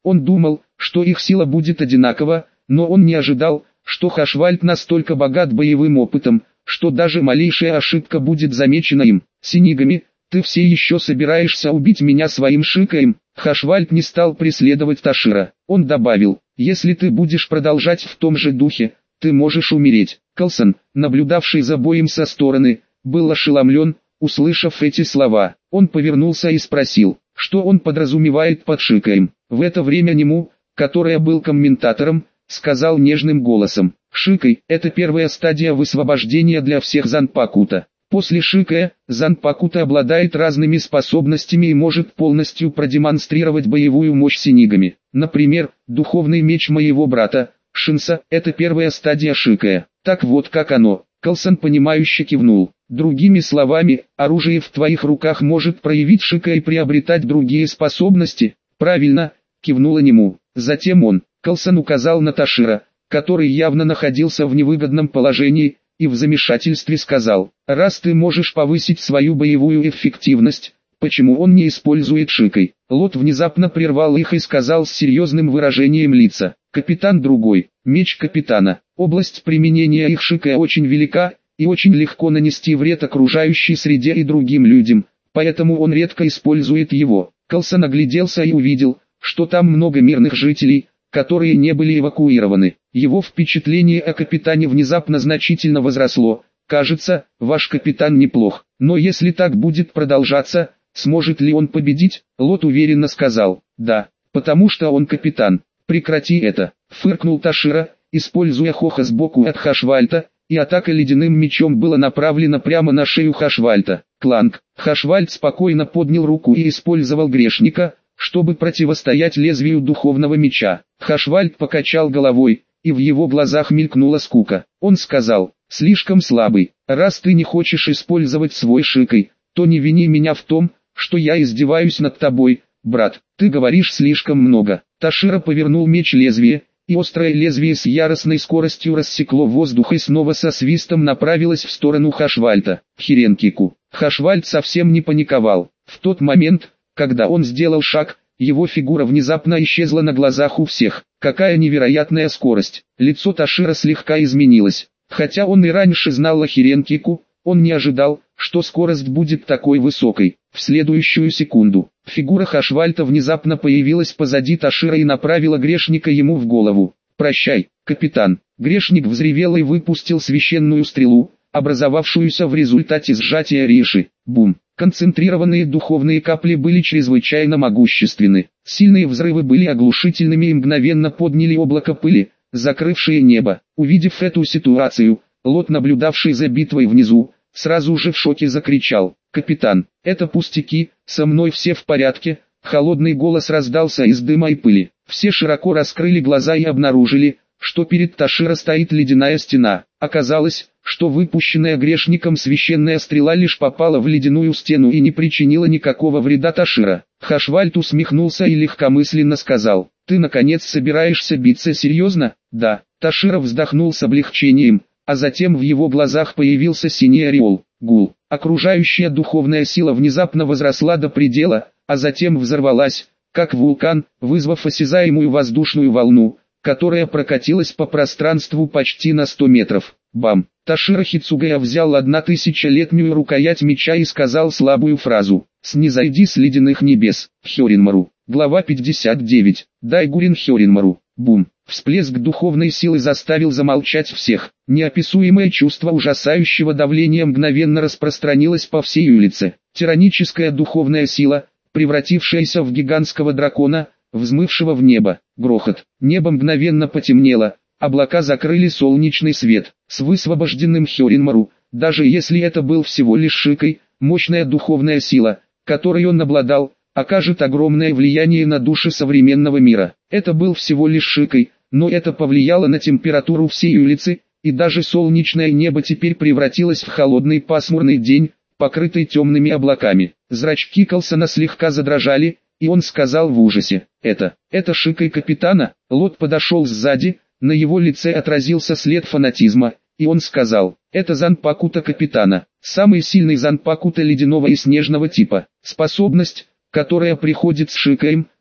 Он думал, что их сила будет одинакова, но он не ожидал, что Хашвальд настолько богат боевым опытом, что даже малейшая ошибка будет замечена им. «Синигами, ты все еще собираешься убить меня своим шикаем?» Хашвальд не стал преследовать Ташира. Он добавил: «Если ты будешь продолжать в том же духе, ты можешь умереть». Калсон, наблюдавший за боем со стороны, был ошеломлен, услышав эти слова. Он повернулся и спросил, что он подразумевает под шикаем. В это время Нему, который был комментатором, сказал нежным голосом: «Шикай – это первая стадия высвобождения для всех Занпакута. После шикая, Занпакута обладает разными способностями и может полностью продемонстрировать боевую мощь синигами. Например, духовный меч моего брата, Шинса – это первая стадия шикая. Так вот как оно». Калсон понимающе кивнул. «Другими словами, оружие в твоих руках может проявить шика и приобретать другие способности?» «Правильно», кивнула Нему. Затем он, Калсон, указал на Ташира, который явно находился в невыгодном положении, и в замешательстве сказал: «Раз ты можешь повысить свою боевую эффективность, почему он не использует шикой?» Лот внезапно прервал их и сказал с серьезным выражением лица: «Капитан другой, меч капитана. Область применения их шикая очень велика, и очень легко нанести вред окружающей среде и другим людям, поэтому он редко использует его». Калсон огляделся и увидел, что там много мирных жителей, которые не были эвакуированы. Его впечатление о капитане внезапно значительно возросло. «Кажется, ваш капитан неплох, но если так будет продолжаться, сможет ли он победить?» Лот уверенно сказал: «Да, потому что он капитан». «Прекрати это», фыркнул Ташира, используя Хоха сбоку от Хашвальта, и атака ледяным мечом была направлена прямо на шею Хашвальта. Кланг. Хашвальт спокойно поднял руку и использовал грешника, чтобы противостоять лезвию духовного меча. Хашвальд покачал головой, и в его глазах мелькнула скука. Он сказал: «Слишком слабый. Раз ты не хочешь использовать свой шикай, то не вини меня в том, что я издеваюсь над тобой, брат. Ты говоришь слишком много». Ташира повернул меч лезвие, и острое лезвие с яростной скоростью рассекло воздух и снова со свистом направилось в сторону Хашвальта. Хиренкику. Хашвальд совсем не паниковал. В тот момент, когда он сделал шаг, его фигура внезапно исчезла на глазах у всех. Какая невероятная скорость! Лицо Ташира слегка изменилось. Хотя он и раньше знал о Хиренкику, он не ожидал, что скорость будет такой высокой. В следующую секунду, фигура Хашвальта внезапно появилась позади Ташира и направила грешника ему в голову. «Прощай, капитан!» Грешник взревел и выпустил священную стрелу, образовавшуюся в результате сжатия Риши. Бум! Концентрированные духовные капли были чрезвычайно могущественны. Сильные взрывы были оглушительными и мгновенно подняли облако пыли, закрывшее небо. Увидев эту ситуацию, Лот, наблюдавший за битвой внизу, сразу же в шоке закричал: «Капитан, это пустяки, со мной все в порядке». Холодный голос раздался из дыма и пыли. Все широко раскрыли глаза и обнаружили, что перед Ташира стоит ледяная стена. Оказалось, что выпущенная грешником священная стрела лишь попала в ледяную стену и не причинила никакого вреда Ташира. Хашвальд усмехнулся и легкомысленно сказал: «Ты наконец собираешься биться серьезно?» «Да». Ташира вздохнул с облегчением, а затем в его глазах появился синий ореол. Гул. Окружающая духовная сила внезапно возросла до предела, а затем взорвалась, как вулкан, вызвав осязаемую воздушную волну, которая прокатилась по пространству почти на 100 метров. Бам! Ташира Хицугая взял 1000-летнюю рукоять меча и сказал слабую фразу: «Снизойди с ледяных небес, Хёринмару». Глава 59. Дайгурин Хёринмару. Бум! Всплеск духовной силы заставил замолчать всех. Неописуемое чувство ужасающего давления мгновенно распространилось по всей улице. Тираническая духовная сила, превратившаяся в гигантского дракона, взмывшего в небо. Грохот. Небо мгновенно потемнело, облака закрыли солнечный свет. С высвобожденным Хёринмару, даже если это был всего лишь шикай, мощная духовная сила, которой он обладал, окажет огромное влияние на души современного мира. Это был всего лишь шикай, но это повлияло на температуру всей улицы, и даже солнечное небо теперь превратилось в холодный пасмурный день, покрытый темными облаками. Зрачки Калсона слегка задрожали, и он сказал в ужасе: «Это шикай капитана». Лот подошел сзади, на его лице отразился след фанатизма, и он сказал: «Это Занпакута капитана, самый сильный Занпакута ледяного и снежного типа. Способность, которая приходит с шикаем,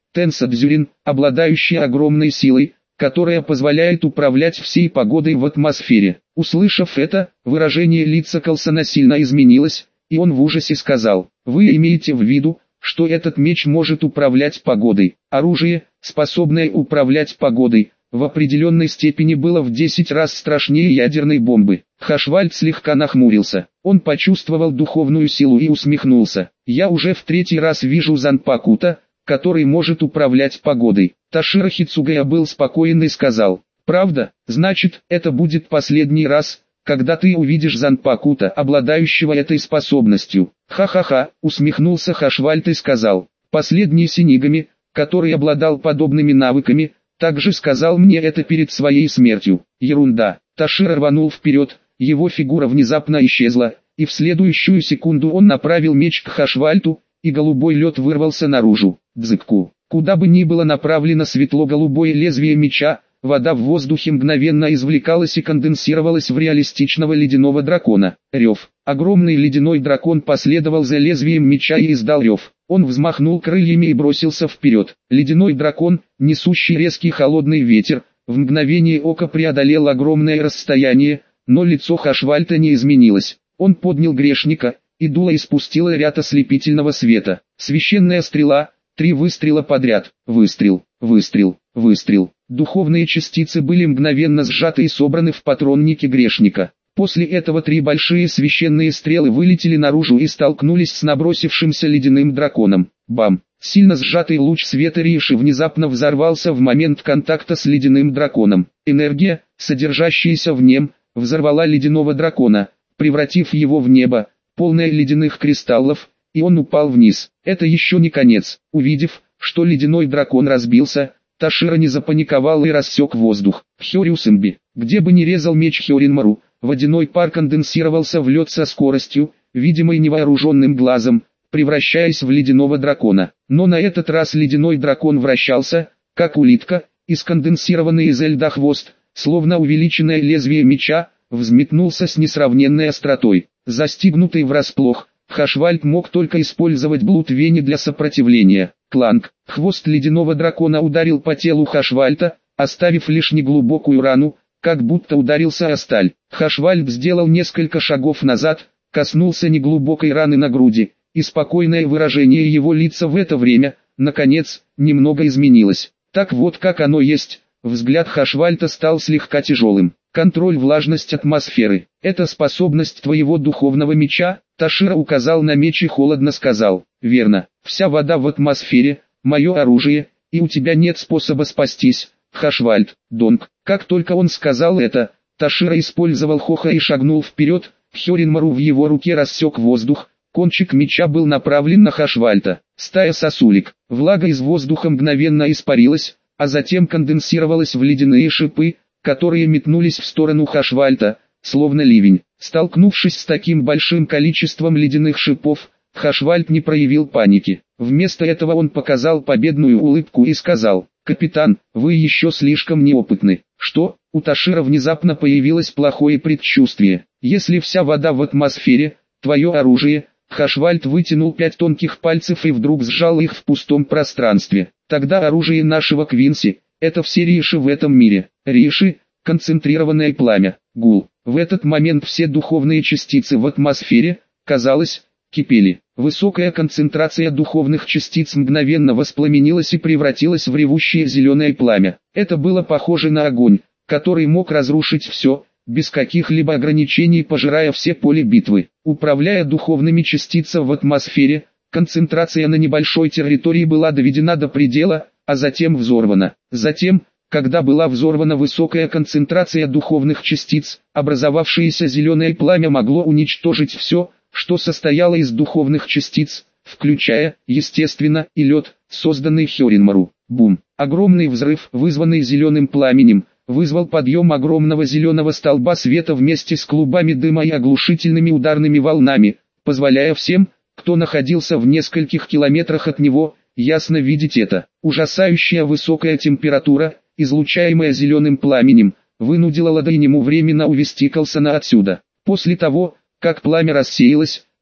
Тенсадзюрин, обладающий огромной силой, которая позволяет управлять всей погодой в атмосфере. Услышав это, выражение лица Калсона сильно изменилось, и он в ужасе сказал: «Вы имеете в виду, что этот меч может управлять погодой?» Оружие, способное управлять погодой, в определенной степени было в 10 раз страшнее ядерной бомбы. Хашвальд слегка нахмурился. Он почувствовал духовную силу и усмехнулся. «Я уже в 3-й раз вижу Занпакута, который может управлять погодой». Таширо Хицугая был спокоен и сказал: «Правда? Значит, это будет последний раз, когда ты увидишь Занпакута, обладающего этой способностью». «Ха-ха-ха», усмехнулся Хашвальд и сказал: «Последний Синигами, который обладал подобными навыками, также сказал мне это перед своей смертью». «Ерунда». Таширо рванул вперед, его фигура внезапно исчезла, и в следующую секунду он направил меч к Хашвальту, и голубой лед вырвался наружу. Дзыкку. Куда бы ни было направлено светло-голубое лезвие меча, вода в воздухе мгновенно извлекалась и конденсировалась в реалистичного ледяного дракона. Рев. Огромный ледяной дракон последовал за лезвием меча и издал рев. Он взмахнул крыльями и бросился вперед. Ледяной дракон, несущий резкий холодный ветер, в мгновение ока преодолел огромное расстояние, но лицо Хашвальта не изменилось. Он поднял грешника, и дуло испустило ряд ослепительного света. Священная стрела, 3 выстрела подряд. Выстрел, выстрел, выстрел. Духовные частицы были мгновенно сжаты и собраны в патроннике грешника. После этого 3 большие священные стрелы вылетели наружу и столкнулись с набросившимся ледяным драконом. Бам! Сильно сжатый луч света Риши внезапно взорвался в момент контакта с ледяным драконом. Энергия, содержащаяся в нем, взорвала ледяного дракона, превратив его в небо, полное ледяных кристаллов, и он упал вниз. Это еще не конец. Увидев, что ледяной дракон разбился, Таширо не запаниковал и рассек воздух. Хёрюсэмби. Где бы ни резал меч Хёринмару, водяной пар конденсировался в лед со скоростью, видимой невооруженным глазом, превращаясь в ледяного дракона. Но на этот раз ледяной дракон вращался, как улитка, и сконденсированный из льда хвост, словно увеличенное лезвие меча, взметнулся с несравненной остротой. Застигнутый врасплох, Хашвальд мог только использовать блудвени для сопротивления. Кланг. Хвост ледяного дракона ударил по телу Хашвальда, оставив лишь неглубокую рану, как будто ударился о сталь. Хашвальд сделал несколько шагов назад, коснулся неглубокой раны на груди, и спокойное выражение его лица в это время, наконец, немного изменилось. Так вот как оно есть. Взгляд Хашвальда стал слегка тяжелым. Контроль влажность атмосферы. Это способность твоего духовного меча? Таширо указал на меч и холодно сказал: верно, вся вода в атмосфере, мое оружие, и у тебя нет способа спастись, Хашвальд. Донг. Как только он сказал это, Таширо использовал хохо и шагнул вперед, Хёринмару в его руке рассек воздух, кончик меча был направлен на Хашвальда. Стая сосулек. Влага из воздуха мгновенно испарилась, а затем конденсировалась в ледяные шипы, которые метнулись в сторону Хашвальда, словно ливень. Столкнувшись с таким большим количеством ледяных шипов, Хашвальд не проявил паники. Вместо этого он показал победную улыбку и сказал: «Капитан, вы еще слишком неопытны». «Что?» У Таширо внезапно появилось плохое предчувствие. «Если вся вода в атмосфере, твое оружие...» Хашвальд вытянул 5 тонких пальцев и вдруг сжал их в пустом пространстве. «Тогда оружие нашего Квинси, это все риши в этом мире». Риши, концентрированное пламя, гул. В этот момент все духовные частицы в атмосфере, казалось, кипели. Высокая концентрация духовных частиц мгновенно воспламенилась и превратилась в ревущее зеленое пламя. Это было похоже на огонь, который мог разрушить все, без каких-либо ограничений, пожирая все поле битвы. Управляя духовными частицами в атмосфере, концентрация на небольшой территории была доведена до предела, а затем взорвана. Затем, когда была взорвана высокая концентрация духовных частиц, образовавшееся зеленое пламя могло уничтожить все, что состояло из духовных частиц, включая, естественно, и лед, созданный Хёринмару. Бум! Огромный взрыв, вызванный зеленым пламенем, вызвал подъем огромного зеленого столба света вместе с клубами дыма и оглушительными ударными волнами, позволяя всем, кто находился в нескольких километрах от него, ясно видеть это. Ужасающая высокая температура, излучаемая зеленым пламенем, вынудила Ладейнему временно увести Калсона отсюда. После того, как пламя рассеялось,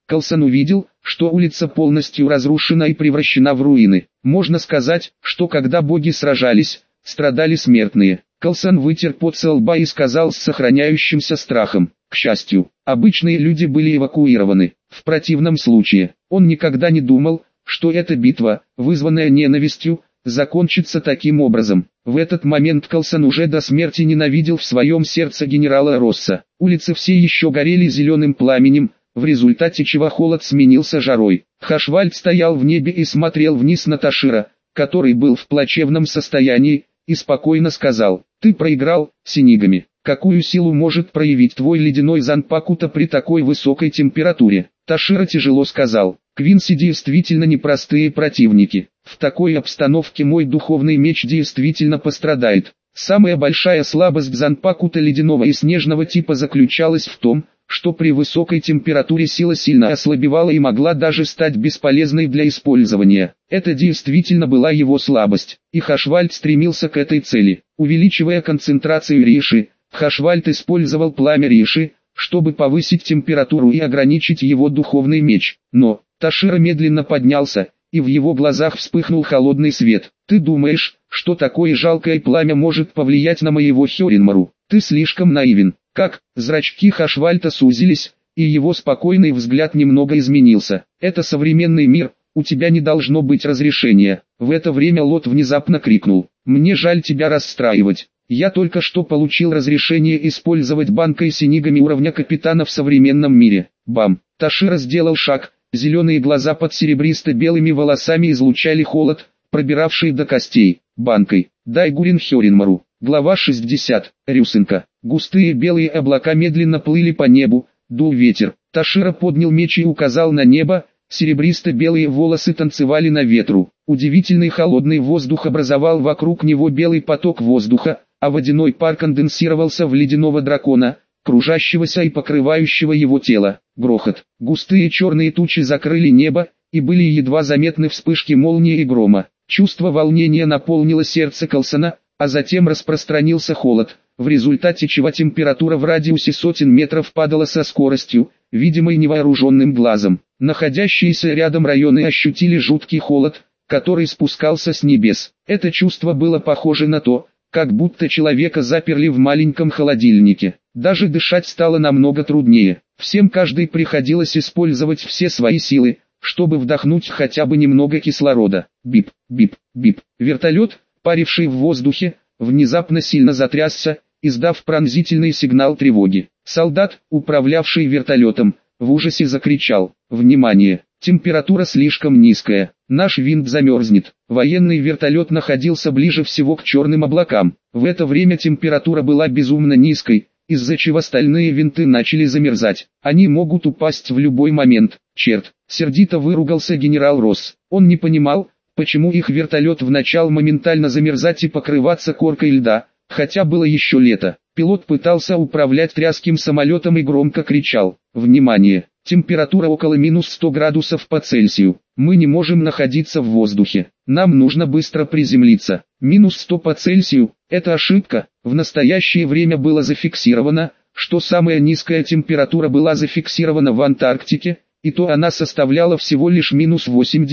Калсон увидел, что улица полностью разрушена и превращена в руины. Можно сказать, что когда боги сражались, страдали смертные. Калсон вытер пот со лба и сказал с сохраняющимся страхом: «К счастью, обычные люди были эвакуированы. В противном случае, он никогда не думал, что эта битва, вызванная ненавистью, закончится таким образом». В этот момент Калсон уже до смерти ненавидел в своем сердце генерала Росса. Улицы все еще горели зеленым пламенем, в результате чего холод сменился жарой. Хашвальд стоял в небе и смотрел вниз на Ташира, который был в плачевном состоянии, и спокойно сказал: «Ты проиграл, Синигами. Какую силу может проявить твой ледяной Занпакута при такой высокой температуре?» Ташира тяжело сказал: «Квинси действительно непростые противники. В такой обстановке мой духовный меч действительно пострадает. Самая большая слабость Занпакута ледяного и снежного типа заключалась в том, что при высокой температуре сила сильно ослабевала и могла даже стать бесполезной для использования. Это действительно была его слабость, и Хашвальд стремился к этой цели. Увеличивая концентрацию Риши, Хашвальд использовал пламя Риши, чтобы повысить температуру и ограничить его духовный меч. Но Ташира медленно поднялся, и в его глазах вспыхнул холодный свет. «Ты думаешь, что такое жалкое пламя может повлиять на моего Хёринмару? Ты слишком наивен». Как? Зрачки Хашвальда сузились, и его спокойный взгляд немного изменился. «Это современный мир, у тебя не должно быть разрешения». В это время Лот внезапно крикнул: «Мне жаль тебя расстраивать. Я только что получил разрешение использовать банкой Синигами уровня капитана в современном мире». Бам! Ташира сделал шаг, зеленые глаза под серебристо-белыми волосами излучали холод, пробиравший до костей. «Банкой, дай Гурин Хёринмару». Глава 60. Рюсенко. Густые белые облака медленно плыли по небу, дул ветер. Ташира поднял меч и указал на небо, серебристо-белые волосы танцевали на ветру. Удивительный холодный воздух образовал вокруг него белый поток воздуха, а водяной пар конденсировался в ледяного дракона, кружащегося и покрывающего его тело. Грохот. Густые черные тучи закрыли небо, и были едва заметны вспышки молнии и грома. Чувство волнения наполнило сердце Калсона, а затем распространился холод, в результате чего температура в радиусе сотен метров падала со скоростью, видимой невооруженным глазом. Находящиеся рядом районы ощутили жуткий холод, который спускался с небес. Это чувство было похоже на то, как будто человека заперли в маленьком холодильнике. Даже дышать стало намного труднее. Всем каждый приходилось использовать все свои силы, чтобы вдохнуть хотя бы немного кислорода. Бип, бип, бип. Вертолет, паривший в воздухе, внезапно сильно затрясся, издав пронзительный сигнал тревоги. Солдат, управлявший вертолетом, в ужасе закричал: «Внимание! Температура слишком низкая, наш винт замерзнет». Военный вертолет находился ближе всего к черным облакам. В это время температура была безумно низкой, из-за чего стальные винты начали замерзать. Они могут упасть в любой момент. «Черт!» — сердито выругался генерал Росс. Он не понимал, почему их вертолет начал моментально замерзать и покрываться коркой льда, хотя было еще лето. Пилот пытался управлять тряским самолетом и громко кричал: «Внимание! Температура около минус 100 градусов по Цельсию. Мы не можем находиться в воздухе. Нам нужно быстро приземлиться». Минус 100 по Цельсию – это ошибка. В настоящее время было зафиксировано, что самая низкая температура была зафиксирована в Антарктике, и то она составляла всего лишь минус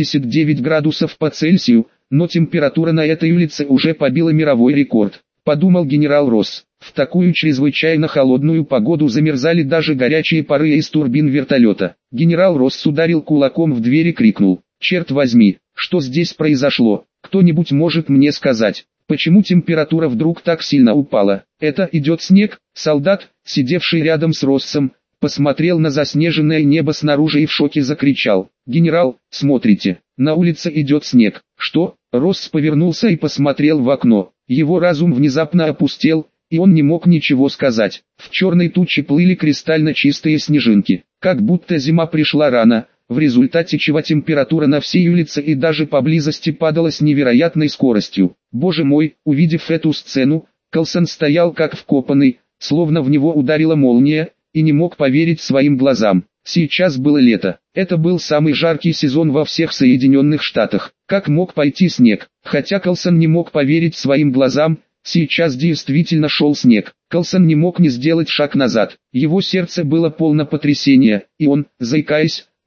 89 градусов по Цельсию, но температура на этой улице уже побила мировой рекорд, подумал генерал Росс. В такую чрезвычайно холодную погоду замерзали даже горячие пары из турбин вертолета. Генерал Росс ударил кулаком в дверь и крикнул: «Черт возьми, что здесь произошло? Кто-нибудь может мне сказать, почему температура вдруг так сильно упала?» «Это идет снег». Солдат, сидевший рядом с Россом, посмотрел на заснеженное небо снаружи и в шоке закричал: «Генерал, смотрите, на улице идет снег». «Что?» Росс повернулся и посмотрел в окно. Его разум внезапно опустел, и он не мог ничего сказать. В черной туче плыли кристально чистые снежинки, как будто зима пришла рано, в результате чего температура на всей улице и даже поблизости падала с невероятной скоростью. Боже мой, увидев эту сцену, Калсон стоял как вкопанный, словно в него ударила молния, и не мог поверить своим глазам. Сейчас было лето. Это был самый жаркий сезон во всех Соединенных Штатах. Как мог пойти снег? Хотя Калсон не мог поверить своим глазам, сейчас действительно шел снег. Калсон не мог не сделать шаг назад. Его сердце было полно потрясения, и он, заикаясь,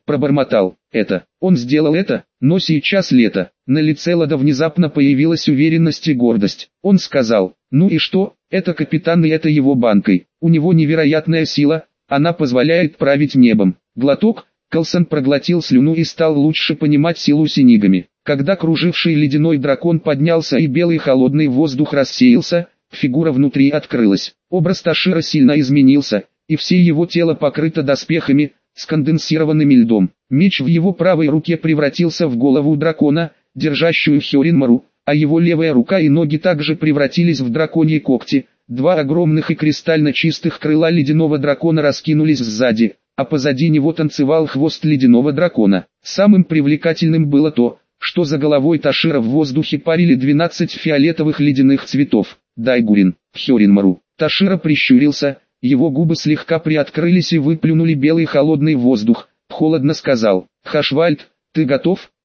пробормотал. Он сделал это, но сейчас лето. На лице Лада внезапно появилась уверенность и гордость. Он сказал, ну и что, это капитан и это его банкой. У него невероятная сила, она позволяет править небом. Глоток, Калсон проглотил слюну и стал лучше понимать силу Синигами. Когда круживший ледяной дракон поднялся и белый холодный воздух рассеялся, фигура внутри открылась. Образ Ташира сильно изменился, и все его тело покрыто доспехами, сконденсированными льдом. Меч в его правой руке превратился в голову дракона, держащую Хёринмару, а его левая рука и ноги также превратились в драконьи когти. Два огромных и кристально чистых крыла ледяного дракона раскинулись сзади, а позади него танцевал хвост ледяного дракона. Самым привлекательным было то, что за головой Ташира в воздухе парили 12 фиолетовых ледяных цветов. Дайгурин, Хёринмару. Ташира прищурился, его губы слегка приоткрылись и выплюнули белый холодный воздух. Холодно сказал, Хашвальд, ты готов?